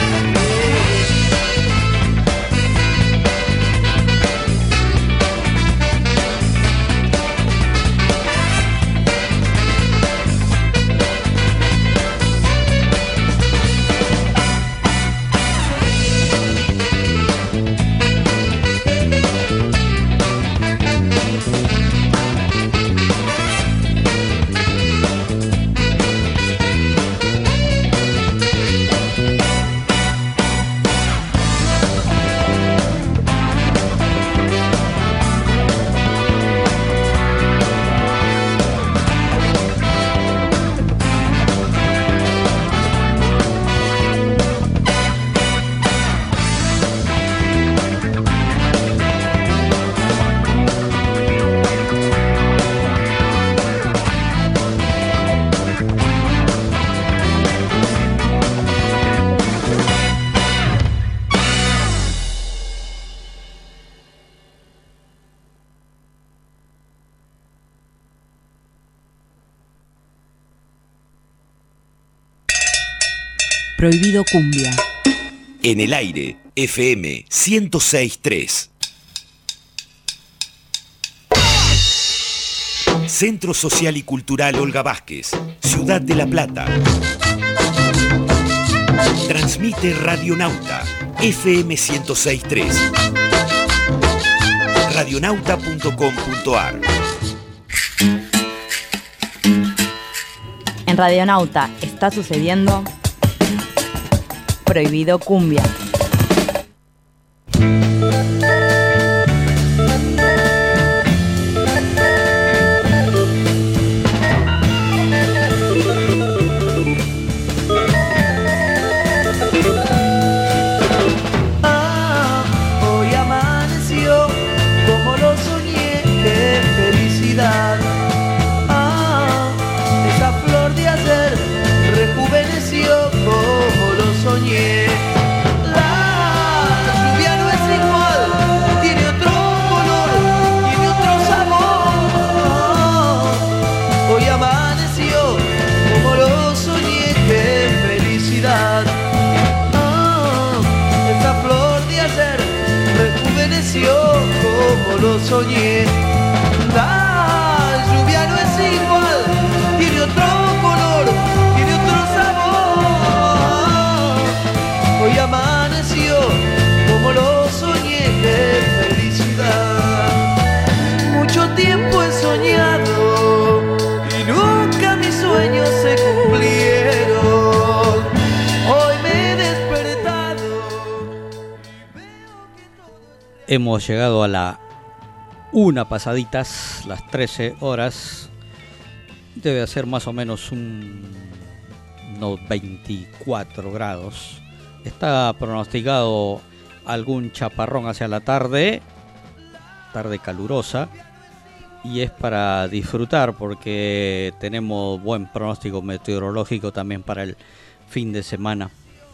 Prohibido Cumbia.
En el aire, FM 106.3. Centro Social y Cultural Olga Vázquez, Ciudad de La Plata. Transmite Radionauta, FM 106.3. Radionauta.com.ar.
En Radionauta está sucediendo Prohibido Cumbia.
Hoy amaneció como lo soñé, qué felicidad. Esa flor de ayer rejuveneció como lo soñé. La lluvia no es igual, tiene otro color, tiene otro sabor. Hoy amaneció como lo soñé, qué felicidad. Esa flor de ayer rejuveneció como lo soñé. La lluvia no es igual, tiene otro color, tiene otro sabor. Hoy amaneció como lo soñé, qué felicidad. Mucho tiempo he soñado y nunca mis sueños se cumplieron. Hoy me he despertado.
Hemos llegado a la una pasaditas las 13 horas. Debe hacer más o menos unos 24 grados. Está pronosticado algún chaparrón hacia la tarde calurosa, y es para disfrutar porque tenemos buen pronóstico meteorológico también para el fin de semana.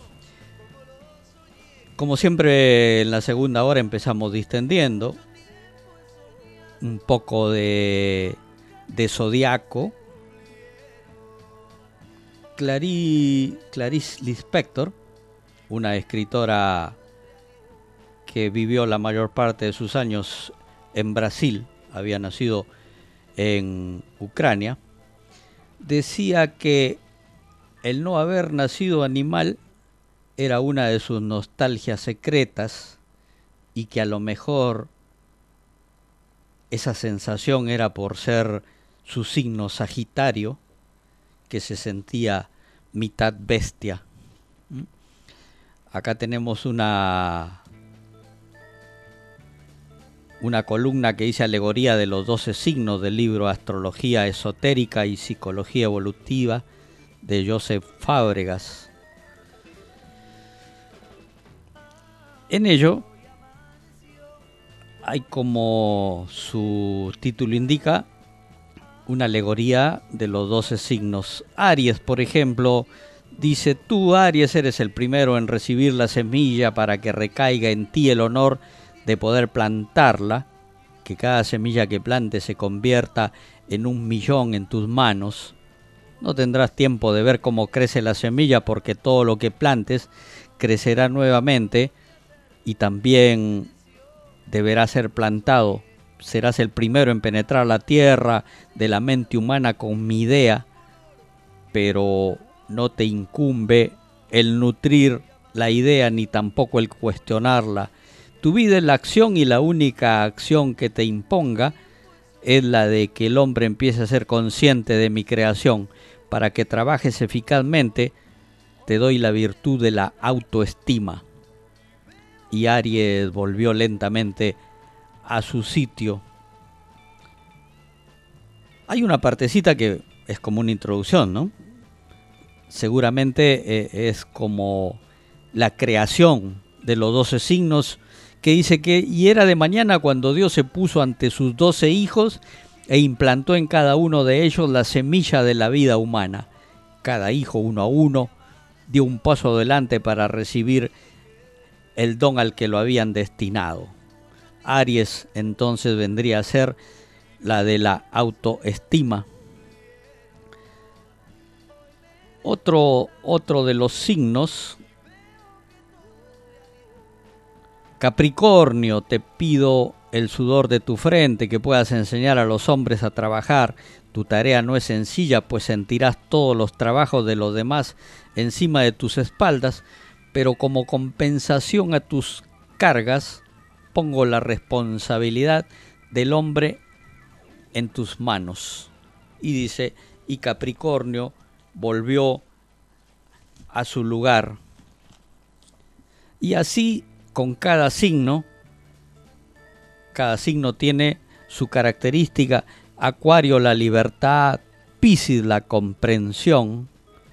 Como siempre, en la segunda hora empezamos distendiendo un poco de zodiaco. Clarice Lispector, una escritora que vivió la mayor parte de sus años en Brasil, había nacido en Ucrania, decía que el no haber nacido animal era una de sus nostalgias secretas, y que a lo mejor esa sensación era por ser su signo Sagitario, que se sentía mitad bestia. Acá tenemos una columna que dice alegoría de los 12 signos del libro Astrología Esotérica y Psicología Evolutiva de Joseph Fábregas. En ello hay, como su título indica, una alegoría de los 12 signos. Aries, por ejemplo, dice: tú, Aries, eres el primero en recibir la semilla para que recaiga en ti el honor de poder plantarla, que cada semilla que plantes se convierta en 1.000.000 en tus manos. No tendrás tiempo de ver cómo crece la semilla, porque todo lo que plantes crecerá nuevamente y también deberá ser plantado. Serás el primero en penetrar la tierra de la mente humana con mi idea, pero no te incumbe el nutrir la idea ni tampoco el cuestionarla. Tu vida es la acción, y la única acción que te imponga es la de que el hombre empiece a ser consciente de mi creación. Para que trabajes eficazmente, te doy la virtud de la autoestima. Y Aries volvió lentamente a su sitio. Hay una partecita que es como una introducción, ¿no? Seguramente es como la creación de los 12 signos, que dice que y era de mañana cuando Dios se puso ante sus 12 hijos e implantó en cada uno de ellos la semilla de la vida humana. Cada hijo, uno a uno, dio un paso adelante para recibir el don al que lo habían destinado. Aries entonces vendría a ser la de la autoestima. Otro de los signos, Capricornio, te pido el sudor de tu frente, que puedas enseñar a los hombres a trabajar. Tu tarea no es sencilla, pues sentirás todos los trabajos de los demás encima de tus espaldas, pero como compensación a tus cargas, pongo la responsabilidad del hombre en tus manos. Y dice, y Capricornio volvió a su lugar. Y así con cada signo tiene su característica. Acuario, la libertad; Piscis, la comprensión;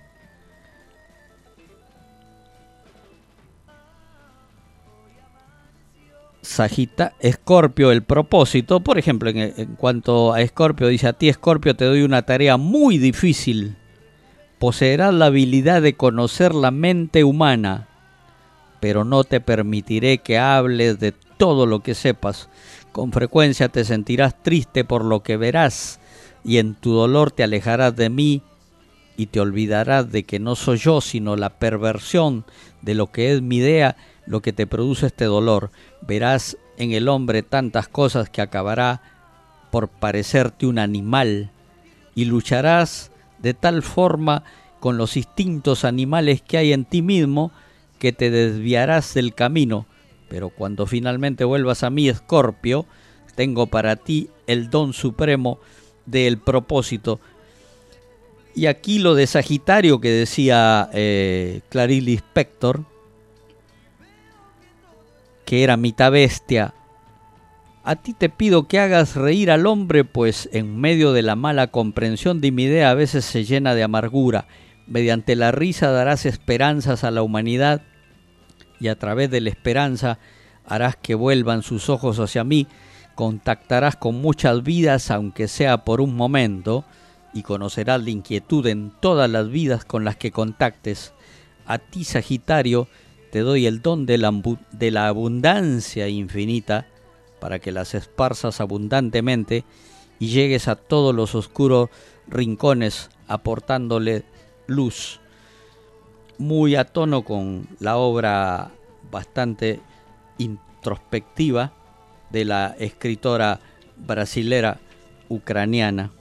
Escorpio, el propósito. Por ejemplo, en cuanto a Escorpio, dice: a ti, Escorpio, te doy una tarea muy difícil. Poseerás la habilidad de conocer la mente humana, pero no te permitiré que hables de todo lo que sepas. Con frecuencia te sentirás triste por lo que verás, y en tu dolor te alejarás de mí y te olvidarás de que no soy yo, sino la perversión de lo que es mi idea, lo que te produce este dolor. Verás en el hombre tantas cosas que acabará por parecerte un animal, y lucharás de tal forma con los instintos animales que hay en ti mismo que te desviarás del camino. Pero cuando finalmente vuelvas a mí, Escorpio, tengo para ti el don supremo del propósito. Y aquí lo de Sagitario que decía Clarice Lispector, que era mitad bestia A ti te pido que hagas reír al hombre, pues en medio de la mala comprensión de mi idea a veces se llena de amargura. Mediante la risa darás esperanzas a la humanidad y a través de la esperanza harás que vuelvan sus ojos hacia mí. Contactarás con muchas vidas, aunque sea por un momento, y conocerás la inquietud en todas las vidas con las que contactes. A ti, Sagitario, te doy el don de la abundancia infinita para que las esparzas abundantemente y llegues a todos los oscuros rincones aportándole luz. Muy a tono con la obra bastante introspectiva de la escritora brasilera ucraniana.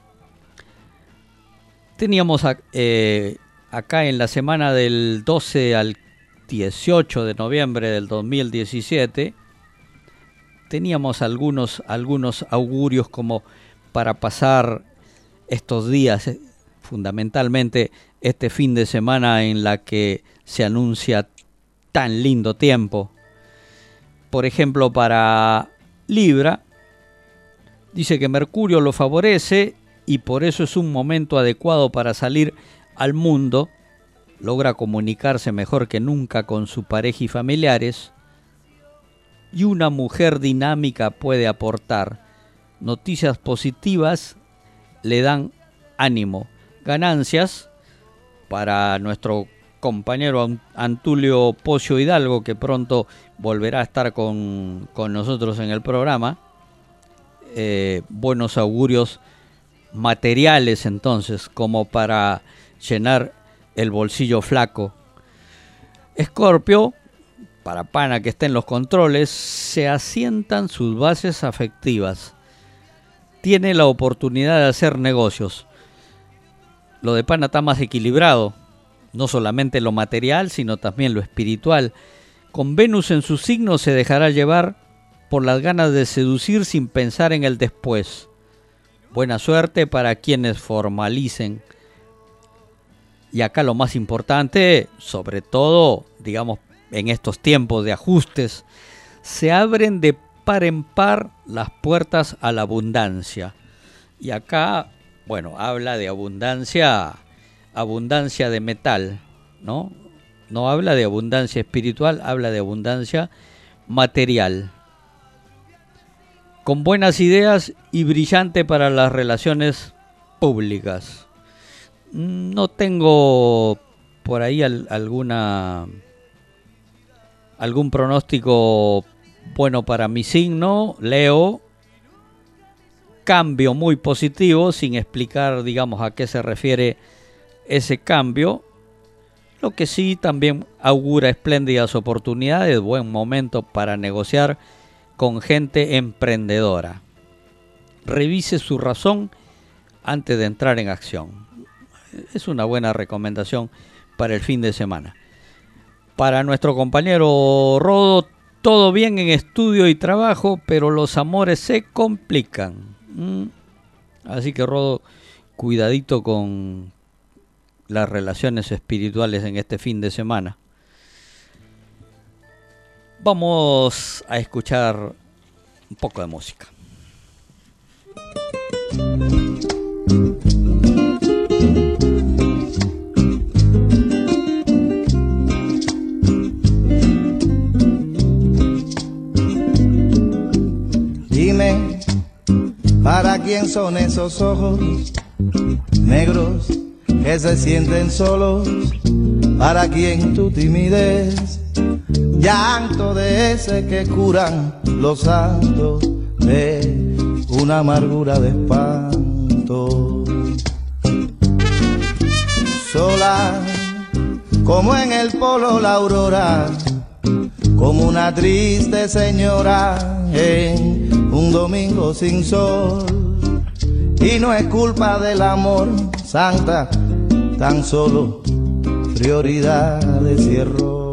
Teníamos acá en la semana del 12 al 18 de noviembre del 2017, teníamos algunos augurios como para pasar estos días, fundamentalmente este fin de semana en la que se anuncia tan lindo tiempo. Por ejemplo, para Libra, dice que Mercurio lo favorece y por eso es un momento adecuado para salir al mundo. Logra comunicarse mejor que nunca con su pareja y familiares. Y una mujer dinámica puede aportar. Noticias positivas le dan ánimo. Ganancias para nuestro compañero Antulio Pocio Hidalgo, que pronto volverá a estar con nosotros en el programa. Buenos augurios materiales entonces, como para llenar el bolsillo flaco. Escorpio, para Pana que está en los controles, se asientan sus bases afectivas. Tiene la oportunidad de hacer negocios. Lo de Pana está más equilibrado, no solamente lo material, sino también lo espiritual. Con Venus en su signo se dejará llevar por las ganas de seducir sin pensar en el después. Buena suerte para quienes formalicen. Y acá lo más importante, sobre todo, digamos, en estos tiempos de ajustes, se abren de par en par las puertas a la abundancia. Y acá, bueno, habla de abundancia de metal, ¿no? No habla de abundancia espiritual, habla de abundancia material. Con buenas ideas y brillante para las relaciones públicas. No tengo por ahí algún pronóstico bueno para mi signo, Leo. Cambio muy positivo, sin explicar, digamos, a qué se refiere ese cambio. Lo que sí también augura espléndidas oportunidades, buen momento para negociar con gente emprendedora. Revise su razón antes de entrar en acción. Es una buena recomendación para el fin de semana. Para nuestro compañero Rodo, todo bien en estudio y trabajo, pero los amores se complican. Así que Rodo, cuidadito con las relaciones espirituales en este fin de semana. Vamos a escuchar un poco de música.
Dime, ¿para quién son esos ojos negros que se sienten solos? ¿Para quién tu timidez? Llanto de ese que curan los santos de una amargura de espanto. Sola, como en el polo la aurora, como una triste señora en un domingo sin sol. Y no es culpa del amor, santa, tan solo prioridades y errores.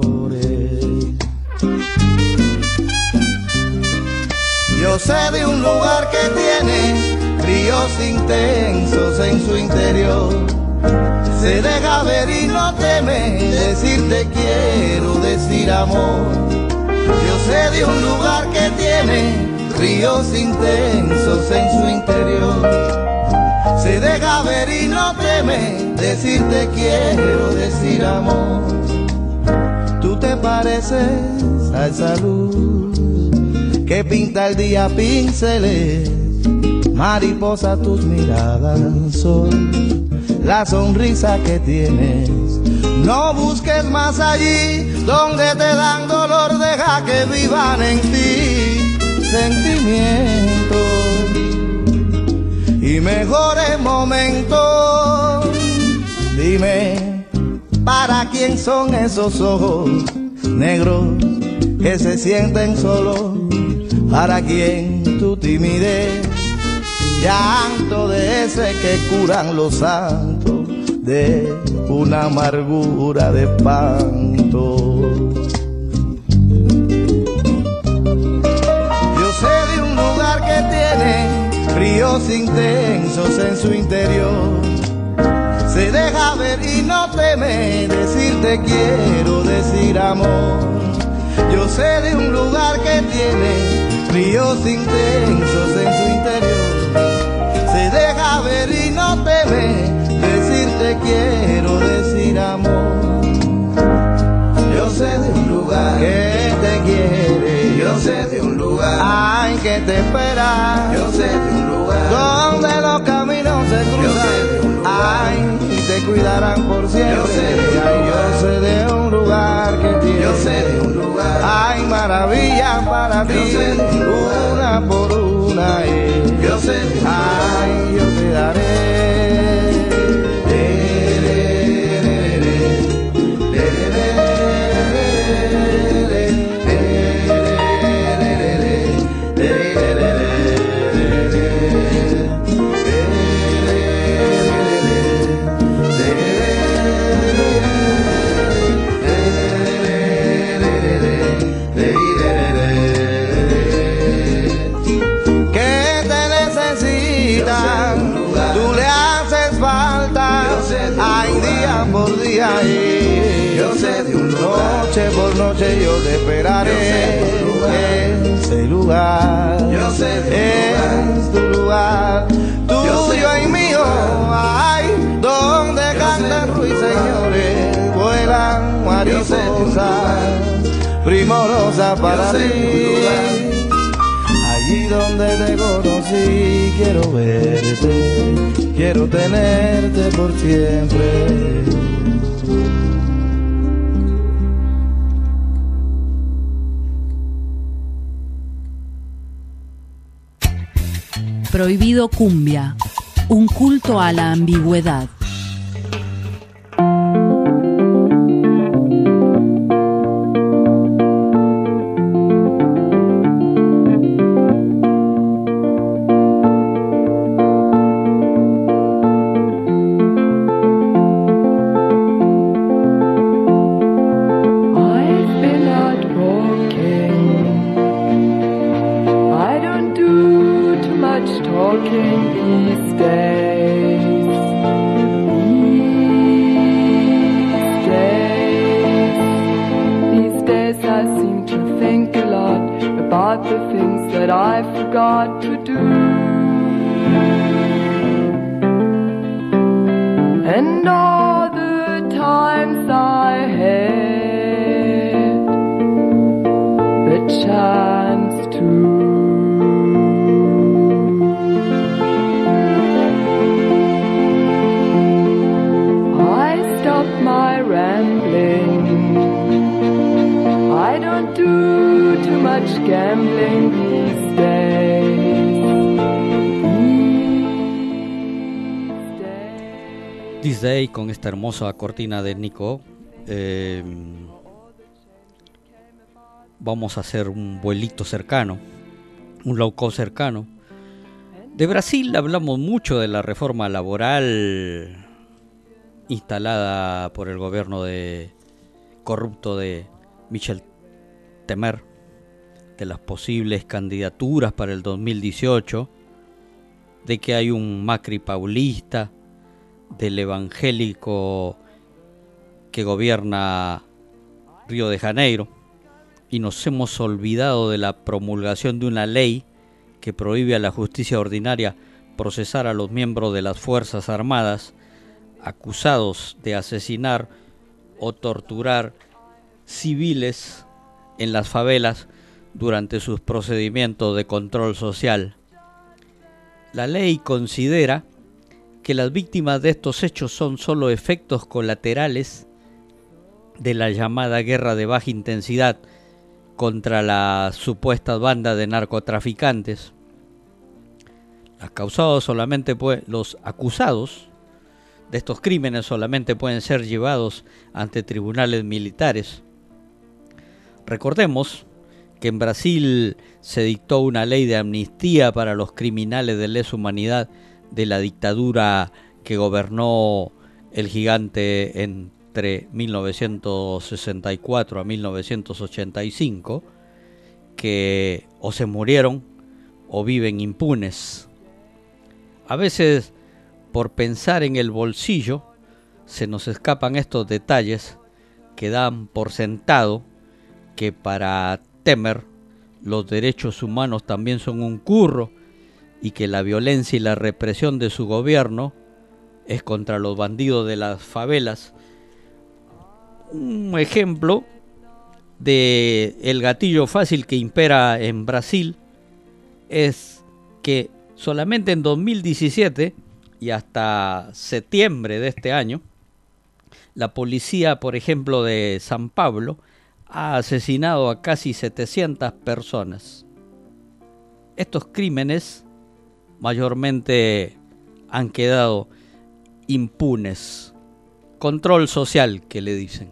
Yo sé de un lugar que tiene ríos intensos en su interior. Se deja ver y no teme decir te quiero, decir amor. Yo sé de un lugar que tiene ríos intensos en su interior. Se deja ver y no teme decir te quiero, decir amor. Tú te pareces a esa luz que pinta el día pinceles, mariposa tus miradas son la sonrisa que tienes. No busques más allí donde te dan dolor, deja que vivan en ti sentimientos y mejores momentos. Dime, ¿para quién son esos ojos negros que se sienten solos? ¿Para quién tu timidez? Llanto de ese que curan los santos de una amargura de espanto. Yo sé de un lugar que tiene ríos intensos en su interior. Se deja ver y no teme decir te quiero, decir amor. Yo sé de un lugar que tiene ríos intensos en su interior. Se deja ver y no teme decir te quiero, decir amor. Yo sé de un lugar que te quiere. Yo sé de un lugar, ay, que te espera. Yo sé de un lugar donde los caminos se cruzan, ay, y te cuidarán por siempre. Yo sé de un lugar, yo sé de un lugar que tiene. Yo sé de un lugar, ay, maravillas para ti. Yo sé de un lugar, una por una. Yo sé de un lugar, ay, yo te daré. Yo sé de un lugar, noche por noche yo te esperaré en ese lugar. Yo sé de un lugar, es tu lugar, tuyo y mío, ay, donde cantan ruiseñores, vuelan mariposas primorosas para ti. Allí donde te conocí, quiero verte, quiero tenerte por siempre.
Prohibido Cumbia, un culto a la ambigüedad.
Con esta hermosa cortina de Nico, vamos a hacer un vuelito cercano, un low cost cercano. De Brasil hablamos mucho de la reforma laboral instalada por el gobierno corrupto de Michel Temer, de las posibles candidaturas para el 2018, de que hay un Macri paulista, del evangélico que gobierna Río de Janeiro, y nos hemos olvidado de la promulgación de una ley que prohíbe a la justicia ordinaria procesar a los miembros de las Fuerzas Armadas acusados de asesinar o torturar civiles en las favelas durante sus procedimientos de control social. La ley considera que las víctimas de estos hechos son solo efectos colaterales de la llamada guerra de baja intensidad contra las supuestas bandas de narcotraficantes. Los acusados de estos crímenes solamente pueden ser llevados ante tribunales militares. Recordemos que en Brasil se dictó una ley de amnistía para los criminales de lesa humanidad de la dictadura que gobernó el gigante entre 1964 a 1985, que o se murieron o viven impunes. A veces, por pensar en el bolsillo, se nos escapan estos detalles que dan por sentado que para Temer los derechos humanos también son un curro y que la violencia y la represión de su gobierno es contra los bandidos de las favelas. Un ejemplo de el gatillo fácil que impera en Brasil es que solamente en 2017 y hasta septiembre de este año, la policía, por ejemplo, de San Pablo, ha asesinado a casi 700 personas. Estos crímenes mayormente han quedado impunes. Control social, que le dicen.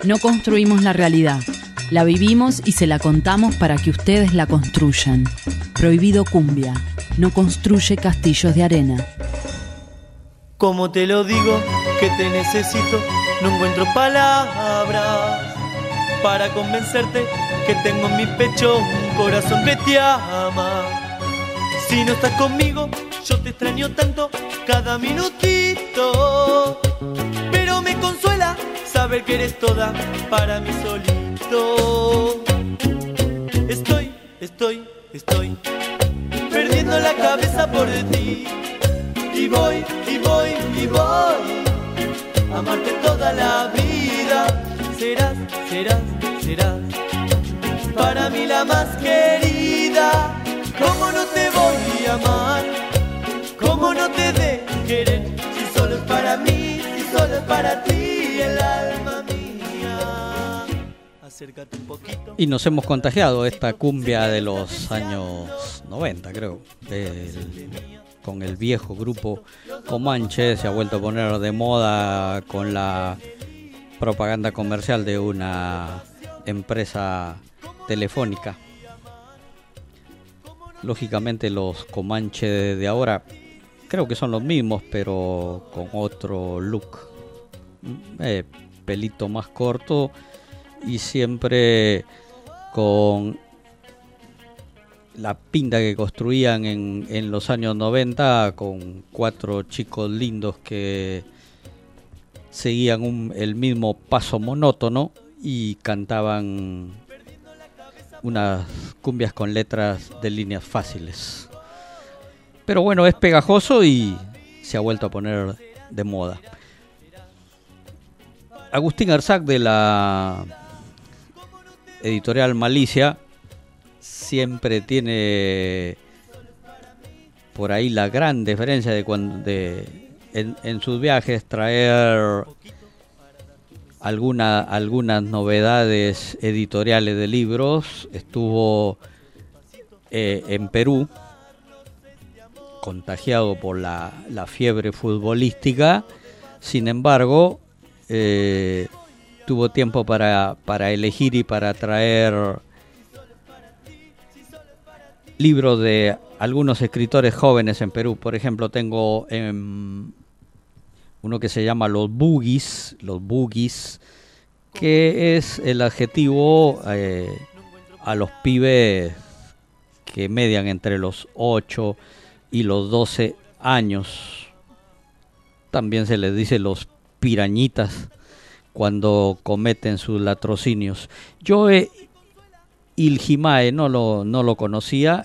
No construimos la realidad, la vivimos y se la contamos para que ustedes la construyan. Prohibido Cumbia, no construye castillos de arena.
Como te lo digo, que te necesito, no encuentro palabras para convencerte que tengo en mi pecho un corazón que te ama. Si no estás conmigo, yo te extraño tanto cada minutito, pero me consuela saber que eres toda para mí solito. Estoy perdiendo la cabeza por ti. Y voy a amarte toda la vida. Serás para mí la más querida. ¿Cómo no te voy a amar? ¿Cómo no te de querer? Si solo es para mí, si solo es para ti el alma mía. Acércate un poquito.
Y nos hemos contagiado esta cumbia de los años 90, creo. Con el viejo grupo Comanche, se ha vuelto a poner de moda con la propaganda comercial de una empresa telefónica. Lógicamente los Comanche de ahora creo que son los mismos, pero con otro look. Pelito más corto y siempre con la pinta que construían en los años 90, con 4 chicos lindos que seguían el mismo paso monótono y cantaban unas cumbias con letras de líneas fáciles. Pero bueno, es pegajoso y se ha vuelto a poner de moda. Agustín Arzac, de la editorial Malicia, siempre tiene por ahí la gran diferencia de cuando en sus viajes traer algunas novedades editoriales de libros. Estuvo en Perú, contagiado por la fiebre futbolística. Sin embargo, tuvo tiempo para elegir y para traer libros de algunos escritores jóvenes en Perú. Por ejemplo, tengo uno que se llama Los Boogies, que es el adjetivo a los pibes que median entre los 8 y los 12 años. También se les dice los pirañitas cuando cometen sus latrocinios. Yo Iljimae no lo conocía.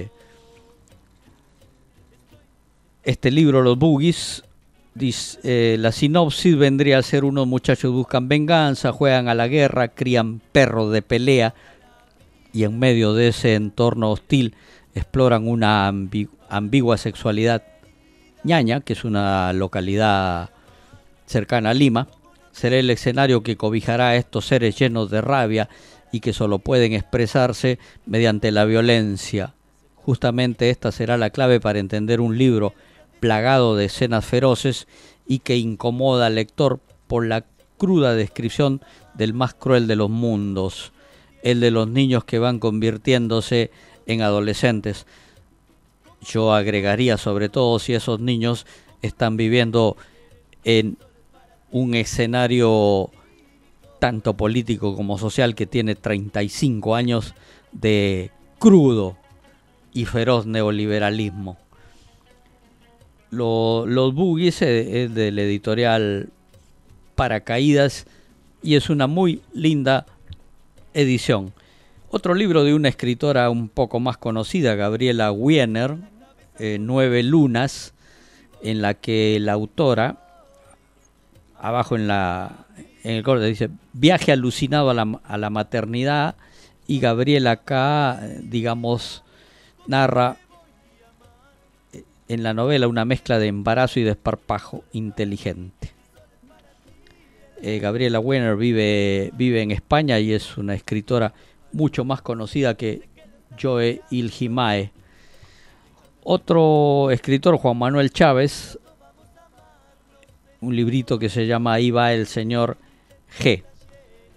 Este libro, Los Boogies, dice, la sinopsis vendría a ser: unos muchachos buscan venganza, juegan a la guerra, crían perros de pelea y en medio de ese entorno hostil exploran una ambigua sexualidad. Ñaña, que es una localidad cercana a Lima, será el escenario que cobijará a estos seres llenos de rabia y que solo pueden expresarse mediante la violencia. Justamente esta será la clave para entender un libro plagado de escenas feroces y que incomoda al lector por la cruda descripción del más cruel de los mundos, el de los niños que van convirtiéndose en adolescentes. Yo agregaría, sobre todo si esos niños están viviendo en un escenario tanto político como social que tiene 35 años de crudo y feroz neoliberalismo. Los Boogies es del editorial Paracaídas y es una muy linda edición. Otro libro de una escritora un poco más conocida, Gabriela Wiener, 9 lunas, en la que la autora, abajo en el corte dice viaje alucinado a la maternidad, y Gabriela acá, digamos, narra en la novela una mezcla de embarazo y desparpajo inteligente. Gabriela Wiener vive en España y es una escritora mucho más conocida que Joe Iljimae. Otro escritor, Juan Manuel Chávez, un librito que se llama Ahí va el señor G.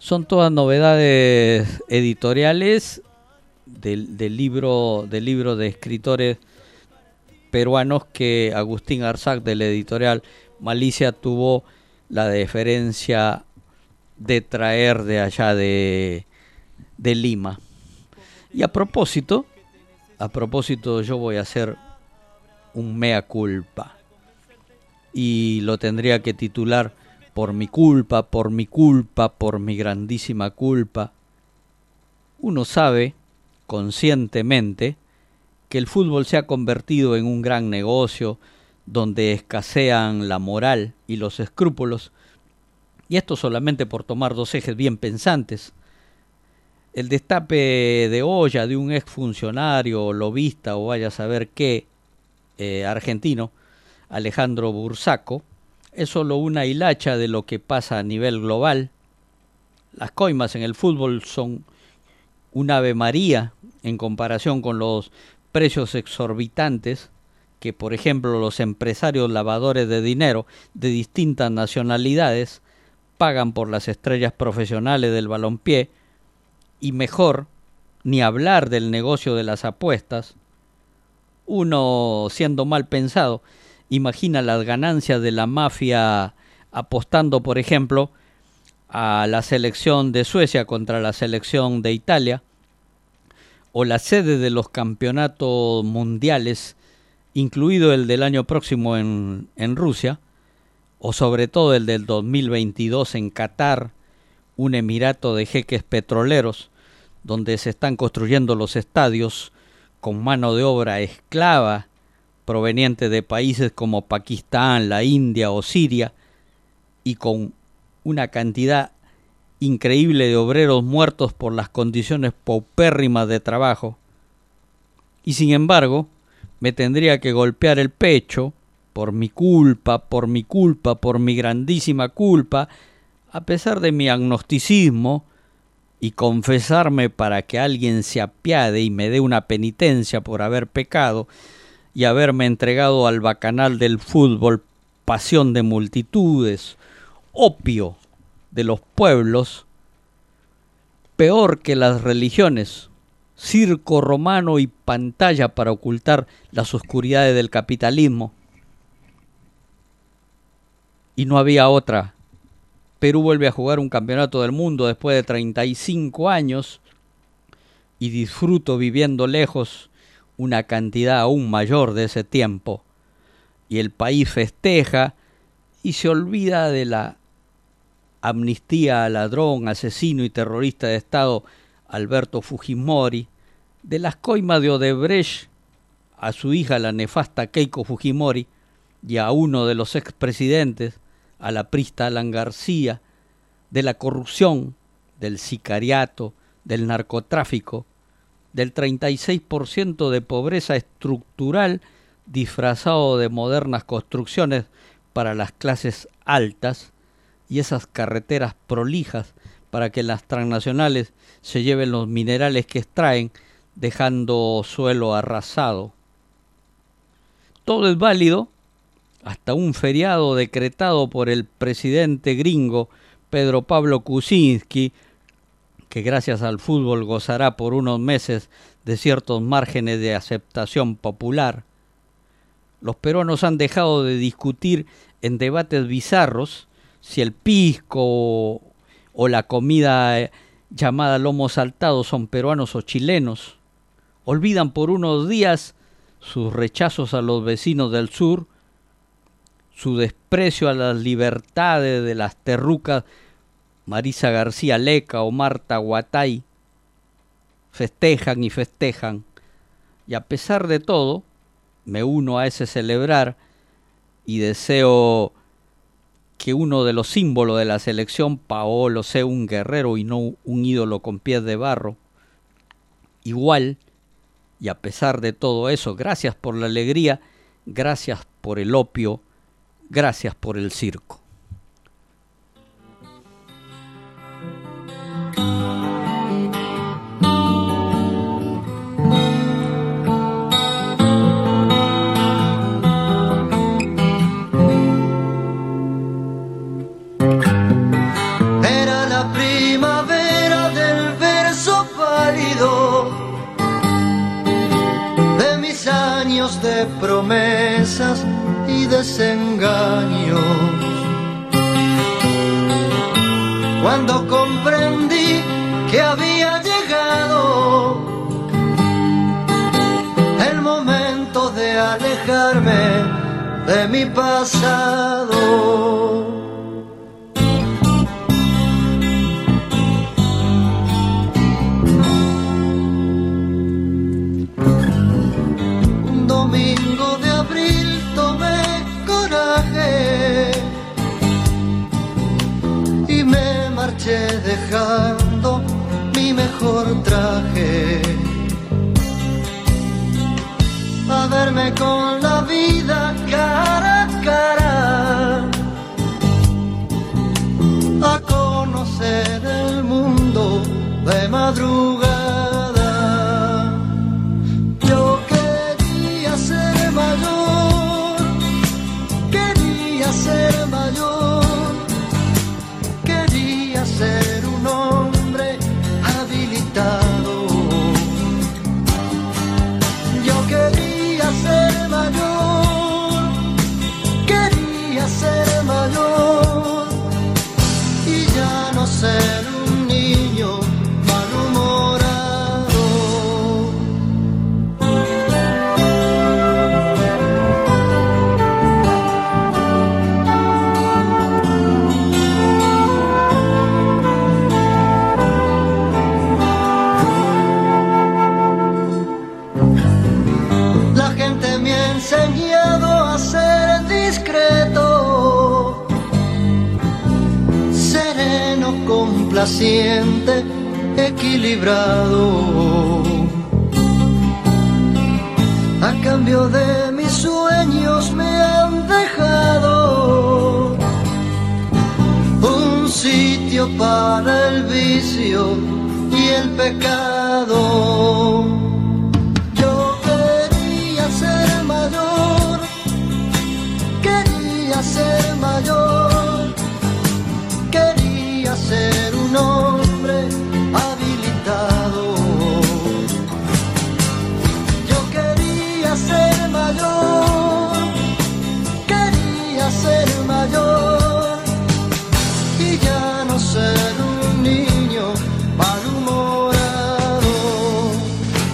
Son todas novedades editoriales del libro de escritores peruanos que Agustín Arzac, de la editorial Malicia, tuvo la deferencia de traer de allá de Lima. Y a propósito, yo voy a hacer un mea culpa. Y lo tendría que titular Por mi culpa, por mi culpa, por mi grandísima culpa. Uno sabe conscientemente que el fútbol se ha convertido en un gran negocio donde escasean la moral y los escrúpulos, y esto solamente por tomar dos ejes bien pensantes: el destape de olla de un exfuncionario, lobista o vaya a saber qué argentino, Alejandro Bursaco, es solo una hilacha de lo que pasa a nivel global. Las coimas en el fútbol son un ave maría en comparación con los precios exorbitantes que, por ejemplo, los empresarios lavadores de dinero de distintas nacionalidades pagan por las estrellas profesionales del balompié, y mejor ni hablar del negocio de las apuestas. Uno, siendo mal pensado, imagina las ganancias de la mafia apostando, por ejemplo, a la selección de Suecia contra la selección de Italia, o la sede de los campeonatos mundiales, incluido el del año próximo en Rusia, o sobre todo el del 2022 en Qatar, un emirato de jeques petroleros, donde se están construyendo los estadios con mano de obra esclava proveniente de países como Pakistán, la India o Siria, y con una cantidad increíble de obreros muertos por las condiciones paupérrimas de trabajo. Y sin embargo, me tendría que golpear el pecho por mi culpa, por mi culpa, por mi grandísima culpa, a pesar de mi agnosticismo, y confesarme para que alguien se apiade y me dé una penitencia por haber pecado y haberme entregado al bacanal del fútbol, pasión de multitudes, opio de los pueblos, peor que las religiones, circo romano y pantalla para ocultar las oscuridades del capitalismo. Y no había otra. Perú vuelve a jugar un campeonato del mundo después de 35 años y disfruto viviendo lejos una cantidad aún mayor de ese tiempo. Y el país festeja y se olvida de la amnistía al ladrón, asesino y terrorista de Estado Alberto Fujimori, de las coimas de Odebrecht a su hija la nefasta Keiko Fujimori y a uno de los expresidentes, a la prista Alan García, de la corrupción, del sicariato, del narcotráfico, del 36% de pobreza estructural disfrazado de modernas construcciones para las clases altas, y esas carreteras prolijas para que las transnacionales se lleven los minerales que extraen, dejando suelo arrasado. Todo es válido hasta un feriado decretado por el presidente gringo Pedro Pablo Kuczynski, que gracias al fútbol gozará por unos meses de ciertos márgenes de aceptación popular. Los peruanos han dejado de discutir en debates bizarros si el pisco o la comida llamada lomo saltado son peruanos o chilenos. Olvidan por unos días sus rechazos a los vecinos del sur, su desprecio a las libertades de las terrucas Marisa García Leca o Marta Guatay. Festejan y festejan, y a pesar de todo, me uno a ese celebrar y deseo que uno de los símbolos de la selección, Paolo, sea un guerrero y no un ídolo con pies de barro. Igual, y a pesar de todo eso, gracias por la alegría, gracias por el opio, gracias por el circo.
Era la primavera
de promesas y desengaños. Cuando comprendí que había llegado el momento de alejarme de mi pasado. Un domingo de abril tomé coraje y me marché dejando mi mejor traje. A verme con la vida cara a cara, a conocer el mundo de madrugada. Yo quería ser mayor, quería ser mayor, quería ser un hombre habilitado. Yo quería ser mayor, quería ser mayor y ya no ser un niño malhumorado. La gente me ha enseñado a ser discreto, sereno, complaciente, equilibrado. A cambio de mis sueños me han dejado un sitio para el vicio y el pecado. Yo quería ser mayor, quería ser mayor, quería ser un hombre habilitado. Yo quería ser mayor, quería ser mayor y ya no ser un niño malhumorado.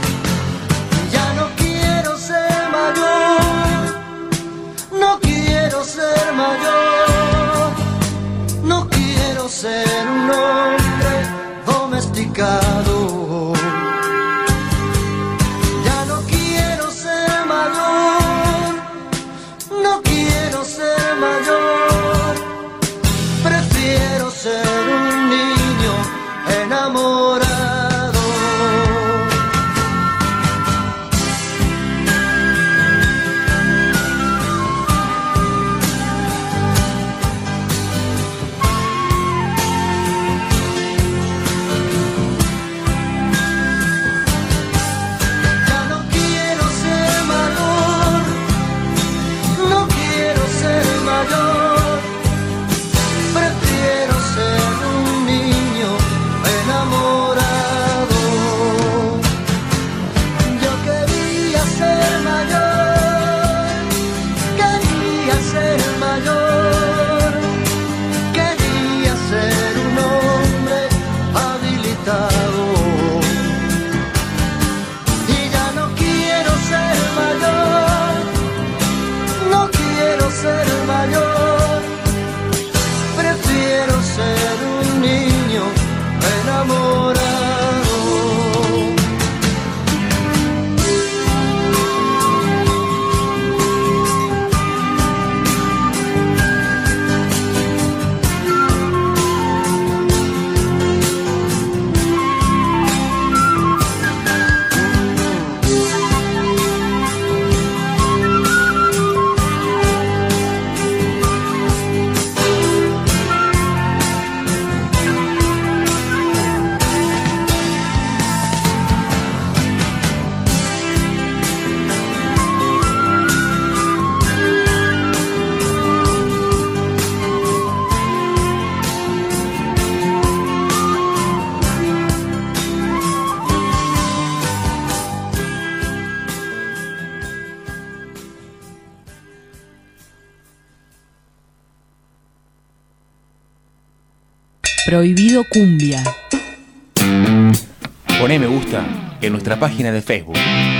Prohibido Cumbia.
Poné me gusta en nuestra página de Facebook.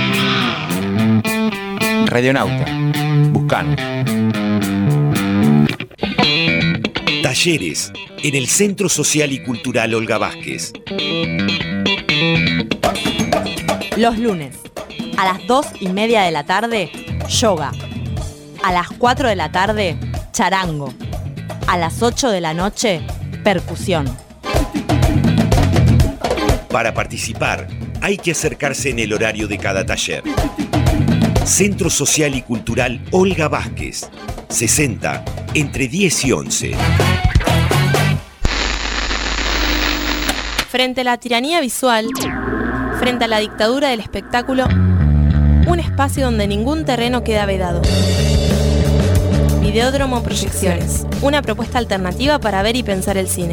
Radionauta. Buscanos.
Talleres en el Centro Social y Cultural Olga Vázquez.
Los lunes, a las 2:30 de la tarde, yoga. A las 4 de la tarde, charango. A las 8 de la noche, percusión.
Para participar, hay que acercarse en el horario de cada taller. Centro Social y Cultural Olga Vázquez, 60, entre 10 y 11.
Frente a la tiranía visual, frente a la dictadura del espectáculo, un espacio donde ningún terreno queda vedado. Videódromo Proyecciones, una propuesta alternativa para ver y pensar el cine.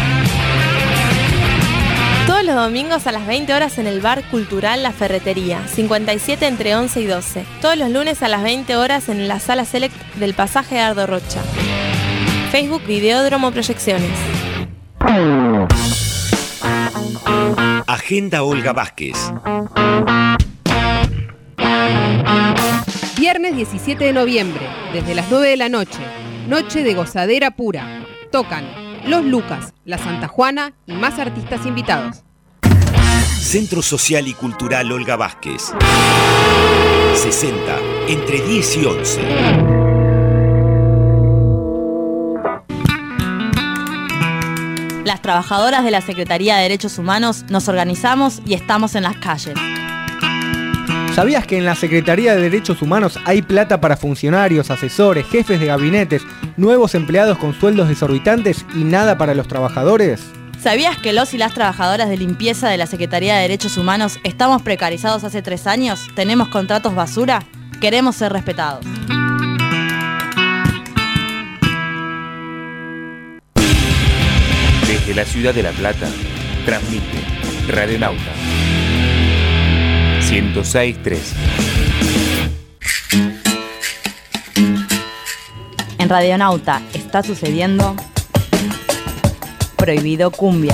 Todos los domingos a las 20 horas en el Bar Cultural La Ferretería, 57 entre 11 y 12. Todos los lunes a las 20 horas en la Sala Select del Pasaje Ardo Rocha. Facebook Videódromo Proyecciones.
Agenda Olga Vázquez.
Viernes 17 de noviembre, desde las 9 de la noche. Noche de gozadera pura. Tocan Los Lucas, La Santa Juana y más artistas invitados.
Centro Social y Cultural Olga Vázquez, 60, entre 10 y 11.
Las trabajadoras de la Secretaría de Derechos Humanos nos organizamos y estamos en las calles.
¿Sabías que en la Secretaría de Derechos Humanos hay plata para funcionarios, asesores, jefes de gabinetes, nuevos empleados con sueldos desorbitantes y nada para los trabajadores?
¿Sabías que los y las trabajadoras de limpieza de la Secretaría de Derechos Humanos estamos precarizados hace 3 años? ¿Tenemos contratos basura? Queremos ser respetados.
Desde la ciudad de La Plata, transmite Radionauta 106.3.
En Radionauta está sucediendo Prohibido Cumbia.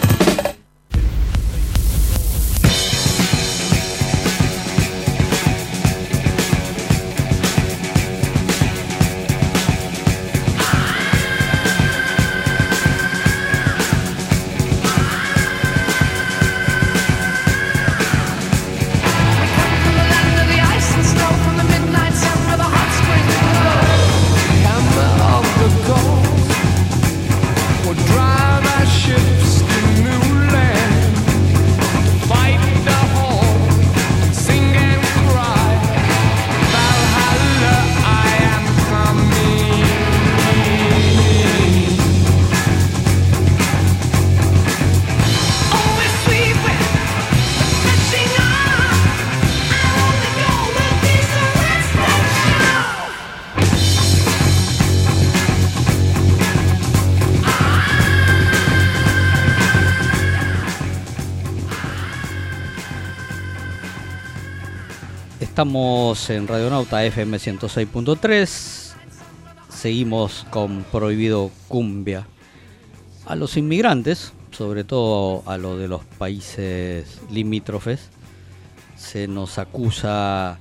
Estamos en Radionauta FM 106.3. Seguimos con Prohibido Cumbia. A los inmigrantes, sobre todo a los de los países limítrofes, se nos acusa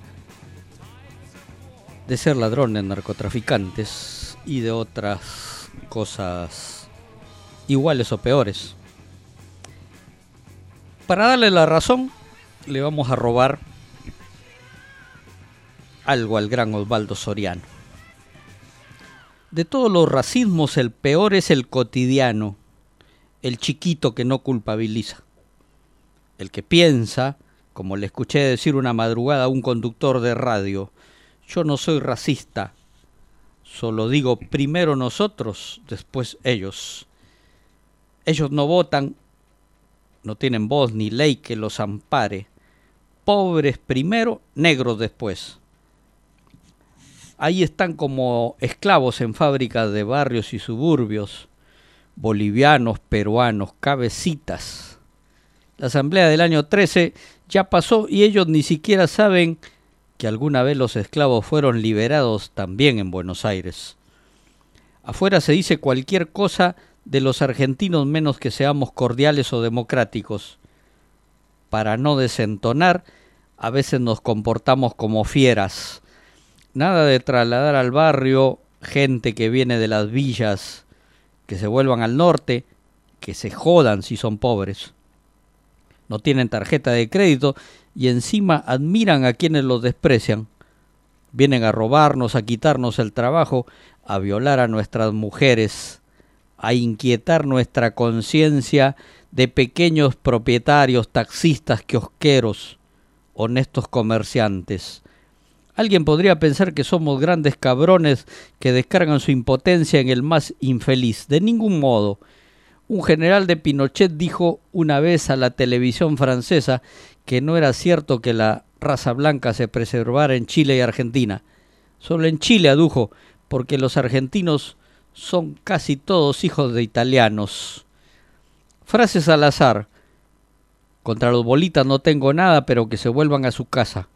de ser ladrones, narcotraficantes y de otras cosas iguales o peores. Para darle la razón, le vamos a robar algo al gran Osvaldo Soriano. De todos los racismos, el peor es el cotidiano, el chiquito que no culpabiliza, el que piensa, como le escuché decir una madrugada a un conductor de radio: yo no soy racista, solo digo primero nosotros, después ellos. Ellos no votan, no tienen voz ni ley que los ampare. Pobres primero, negros después. Ahí están como esclavos en fábricas de barrios y suburbios, bolivianos, peruanos, cabecitas. La asamblea del año 13 ya pasó y ellos ni siquiera saben que alguna vez los esclavos fueron liberados también en Buenos Aires. Afuera se dice cualquier cosa de los argentinos menos que seamos cordiales o democráticos. Para no desentonar, a veces nos comportamos como fieras. Nada de trasladar al barrio gente que viene de las villas, que se vuelvan al norte, que se jodan si son pobres. No tienen tarjeta de crédito y encima admiran a quienes los desprecian. Vienen a robarnos, a quitarnos el trabajo, a violar a nuestras mujeres, a inquietar nuestra conciencia de pequeños propietarios, taxistas, kiosqueros, honestos comerciantes. Alguien podría pensar que somos grandes cabrones que descargan su impotencia en el más infeliz. De ningún modo. Un general de Pinochet dijo una vez a la televisión francesa que no era cierto que la raza blanca se preservara en Chile y Argentina. Solo en Chile, adujo, porque los argentinos son casi todos hijos de italianos. Frases al azar. Contra los bolitas no tengo nada, pero que se vuelvan a su casa.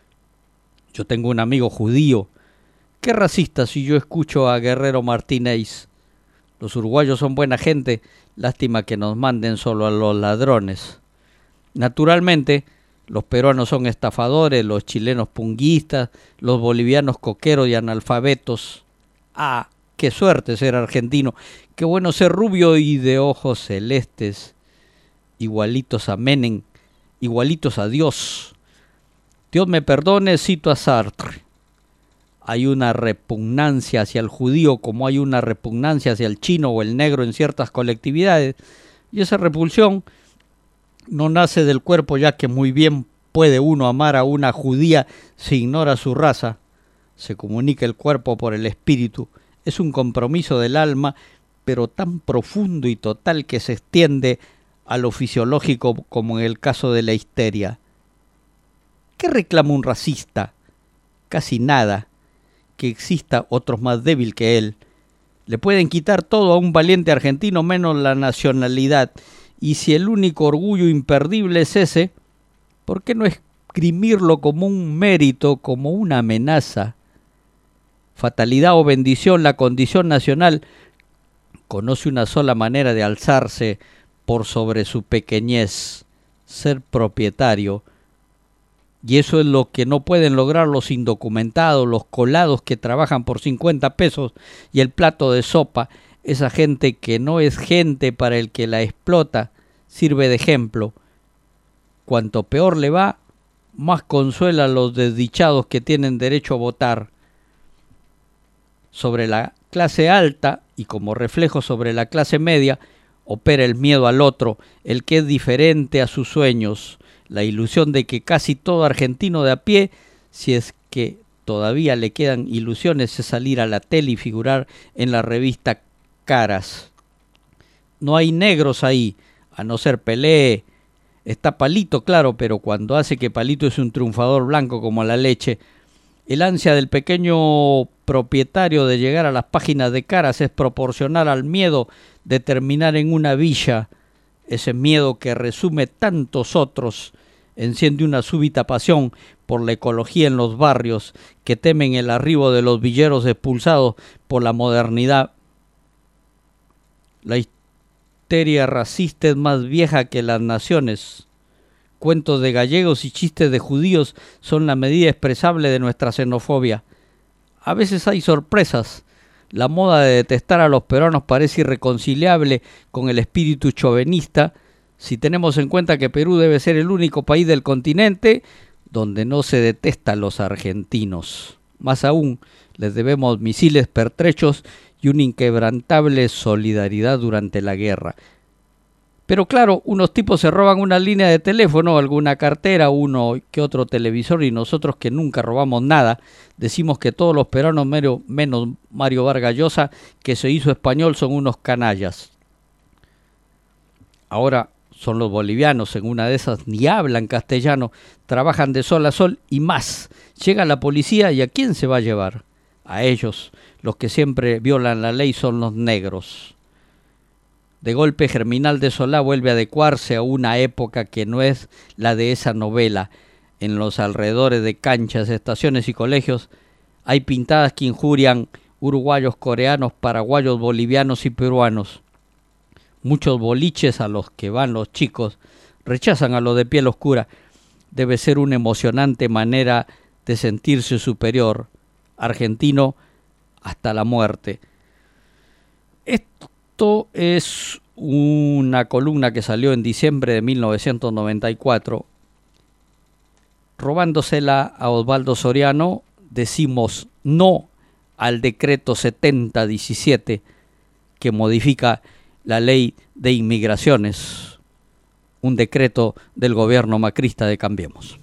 Yo tengo un amigo judío. Qué racista si yo escucho a Guerrero Martínez. Los uruguayos son buena gente, lástima que nos manden solo a los ladrones. Naturalmente, los peruanos son estafadores, los chilenos punguistas, los bolivianos coqueros y analfabetos. ¡Ah! ¡Qué suerte ser argentino! ¡Qué bueno ser rubio y de ojos celestes! Igualitos a Menem, igualitos a Dios. Dios me perdone, cito a Sartre. Hay una repugnancia hacia el judío como hay una repugnancia hacia el chino o el negro en ciertas colectividades, y esa repulsión no nace del cuerpo, ya que muy bien puede uno amar a una judía si ignora su raza. Se comunica el cuerpo por el espíritu. Es un compromiso del alma, pero tan profundo y total que se extiende a lo fisiológico como en el caso de la histeria. ¿Qué reclama un racista? Casi nada. Que exista otro más débil que él. Le pueden quitar todo a un valiente argentino menos la nacionalidad. Y si el único orgullo imperdible es ese, ¿por qué no esgrimirlo como un mérito, como una amenaza? Fatalidad o bendición, la condición nacional conoce una sola manera de alzarse por sobre su pequeñez, ser propietario. Y eso es lo que no pueden lograr los indocumentados, los colados que trabajan por 50 pesos y el plato de sopa. Esa gente que no es gente para el que la explota, sirve de ejemplo. Cuanto peor le va, más consuela a los desdichados que tienen derecho a votar. Sobre la clase alta y como reflejo sobre la clase media, opera el miedo al otro, el que es diferente a sus sueños. La ilusión de que casi todo argentino de a pie, si es que todavía le quedan ilusiones, es salir a la tele y figurar en la revista Caras. No hay negros ahí, a no ser Pelé. Está Palito, claro, pero cuando hace que Palito es un triunfador blanco como la leche. El ansia del pequeño propietario de llegar a las páginas de Caras es proporcional al miedo de terminar en una villa. Ese miedo que resume tantos otros, enciende una súbita pasión por la ecología en los barrios que temen el arribo de los villeros expulsados por la modernidad. La histeria racista es más vieja que las naciones. Cuentos de gallegos y chistes de judíos son la medida expresable de nuestra xenofobia. A veces hay sorpresas. La moda de detestar a los peruanos parece irreconciliable con el espíritu chauvinista si tenemos en cuenta que Perú debe ser el único país del continente donde no se detesta a los argentinos. Más aún, les debemos misiles pertrechos y una inquebrantable solidaridad durante la guerra. Pero claro, unos tipos se roban una línea de teléfono, alguna cartera, uno que otro televisor, y nosotros que nunca robamos nada, decimos que todos los peruanos, menos Mario Vargas Llosa, que se hizo español, son unos canallas. Ahora son los bolivianos, en una de esas ni hablan castellano, trabajan de sol a sol y más. Llega la policía y ¿a quién se va a llevar? A ellos. Los que siempre violan la ley son los negros. De golpe, Germinal de Solá vuelve a adecuarse a una época que no es la de esa novela. En los alrededores de canchas, estaciones y colegios hay pintadas que injurian uruguayos, coreanos, paraguayos, bolivianos y peruanos. Muchos boliches a los que van los chicos rechazan a los de piel oscura. Debe ser una emocionante manera de sentirse superior, argentino hasta la muerte. Esto es una columna que salió en diciembre de 1994. Robándosela a Osvaldo Soriano, decimos no al decreto 7017 que modifica la ley de inmigraciones, un decreto del gobierno macrista de Cambiemos.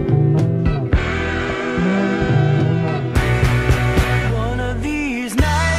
One of these nights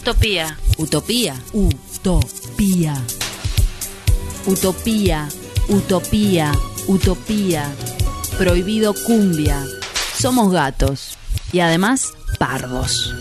Utopía.
Utopía. Utopía. Utopía. Utopía. Utopía. Prohibido cumbia. Somos gatos. Y además, pardos.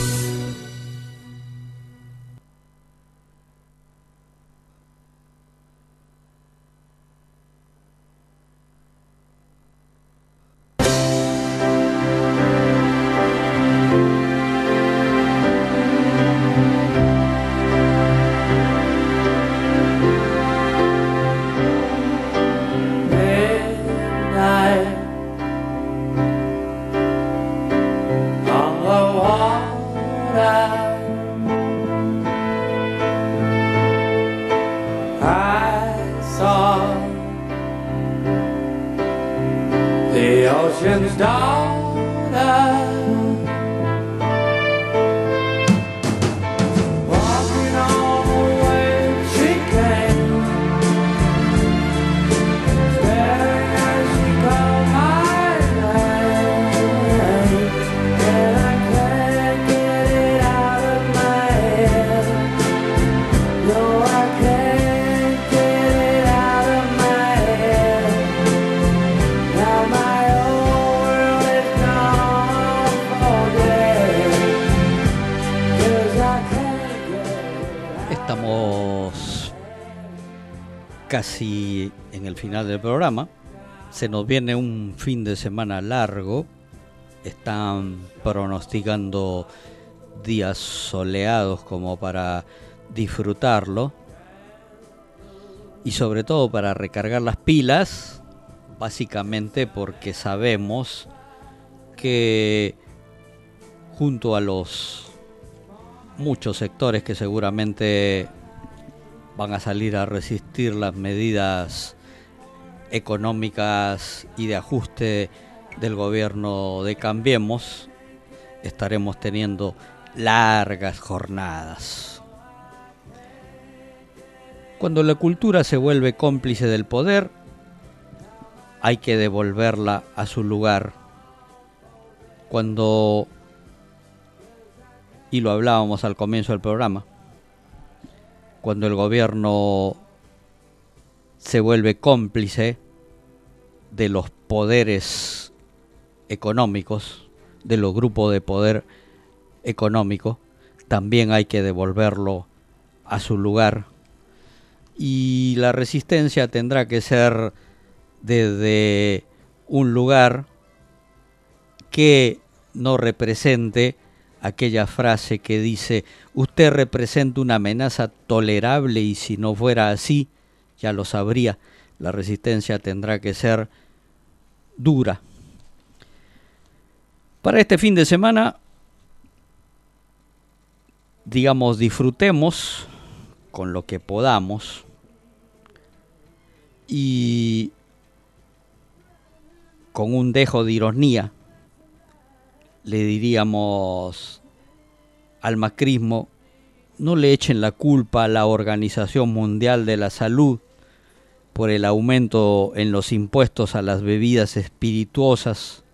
Casi en el final del programa. Se nos viene un fin de semana largo. Están pronosticando días soleados como para disfrutarlo y sobre todo para recargar las pilas, básicamente porque sabemos que junto a los muchos sectores que seguramente van a salir a resistir las medidas económicas y de ajuste del gobierno de Cambiemos, estaremos teniendo largas jornadas. Cuando la cultura se vuelve cómplice del poder, hay que devolverla a su lugar. Cuando, y lo hablábamos al comienzo del programa, cuando el gobierno se vuelve cómplice de los poderes económicos, de los grupos de poder económico, también hay que devolverlo a su lugar. Y la resistencia tendrá que ser desde un lugar que no represente aquella frase que dice: usted representa una amenaza tolerable y si no fuera así, ya lo sabría. La resistencia tendrá que ser dura. Para este fin de semana, digamos, disfrutemos con lo que podamos y con un dejo de ironía le diríamos al macrismo: no le echen la culpa a la Organización Mundial de la Salud por el aumento en los impuestos a las bebidas espirituosas.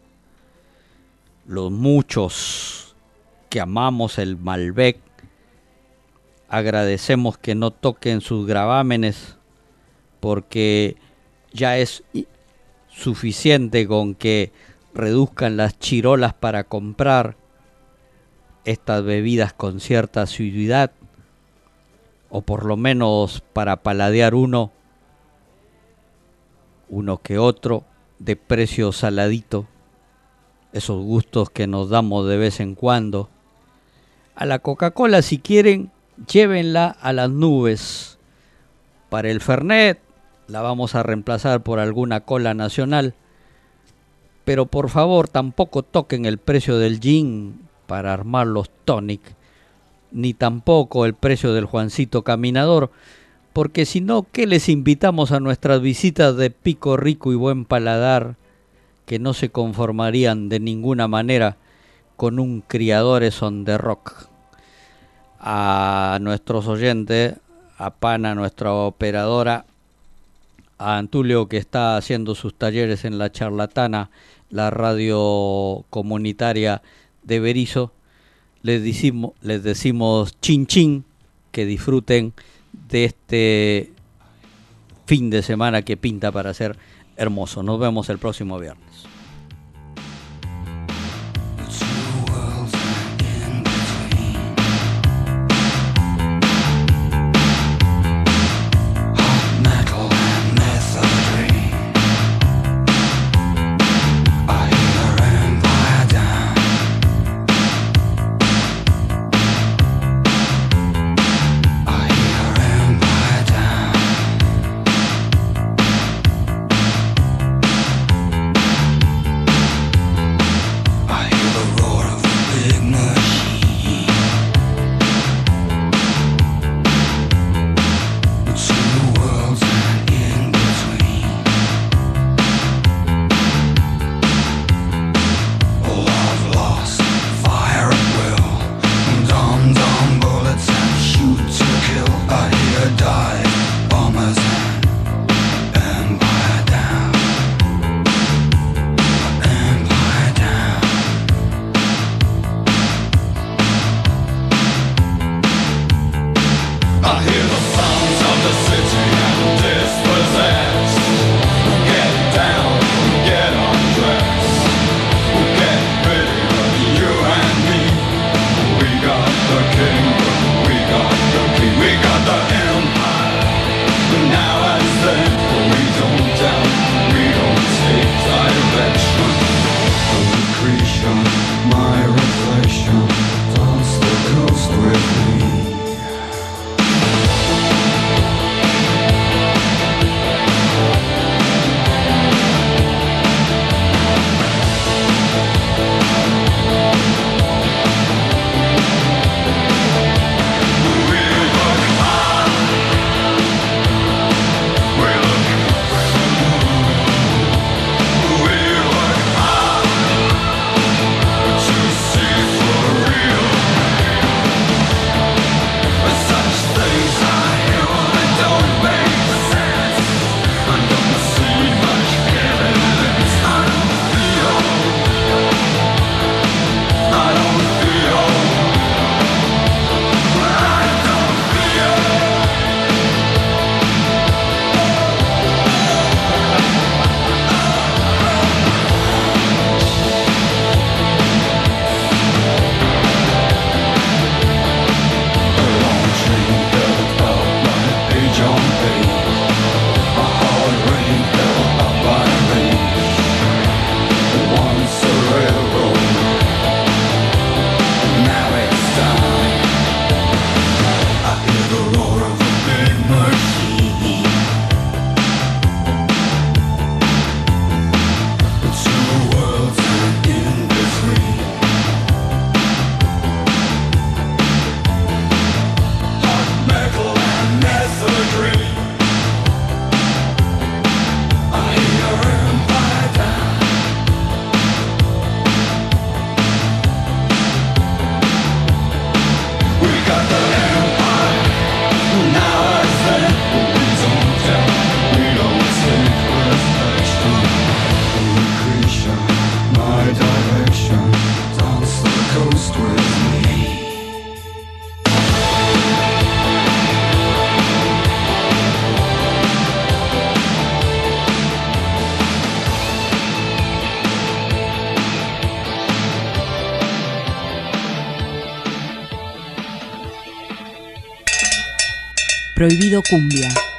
Los muchos que amamos el Malbec agradecemos que no toquen sus gravámenes, porque ya es suficiente con que reduzcan las chirolas para comprar estas bebidas con cierta asiduidad, o por lo menos para paladear uno que otro de precio saladito, esos gustos que nos damos de vez en cuando. A la Coca-Cola, si quieren, llévenla a las nubes. Para el Fernet la vamos a reemplazar por alguna cola nacional, pero por favor tampoco toquen el precio del gin para armar los tonic, ni tampoco el precio del Juancito Caminador, porque si no, ¿qué les invitamos a nuestras visitas de pico rico y buen paladar, que no se conformarían de ninguna manera con un Criadores on the Rock? A nuestros oyentes, a Pana, nuestra operadora, a Antulio, que está haciendo sus talleres en La Charlatana, la radio comunitaria de Berizo, les decimos chin chin, que disfruten de este fin de semana que pinta para ser hermoso. Nos vemos el próximo viernes.
Prohibido Cumbia.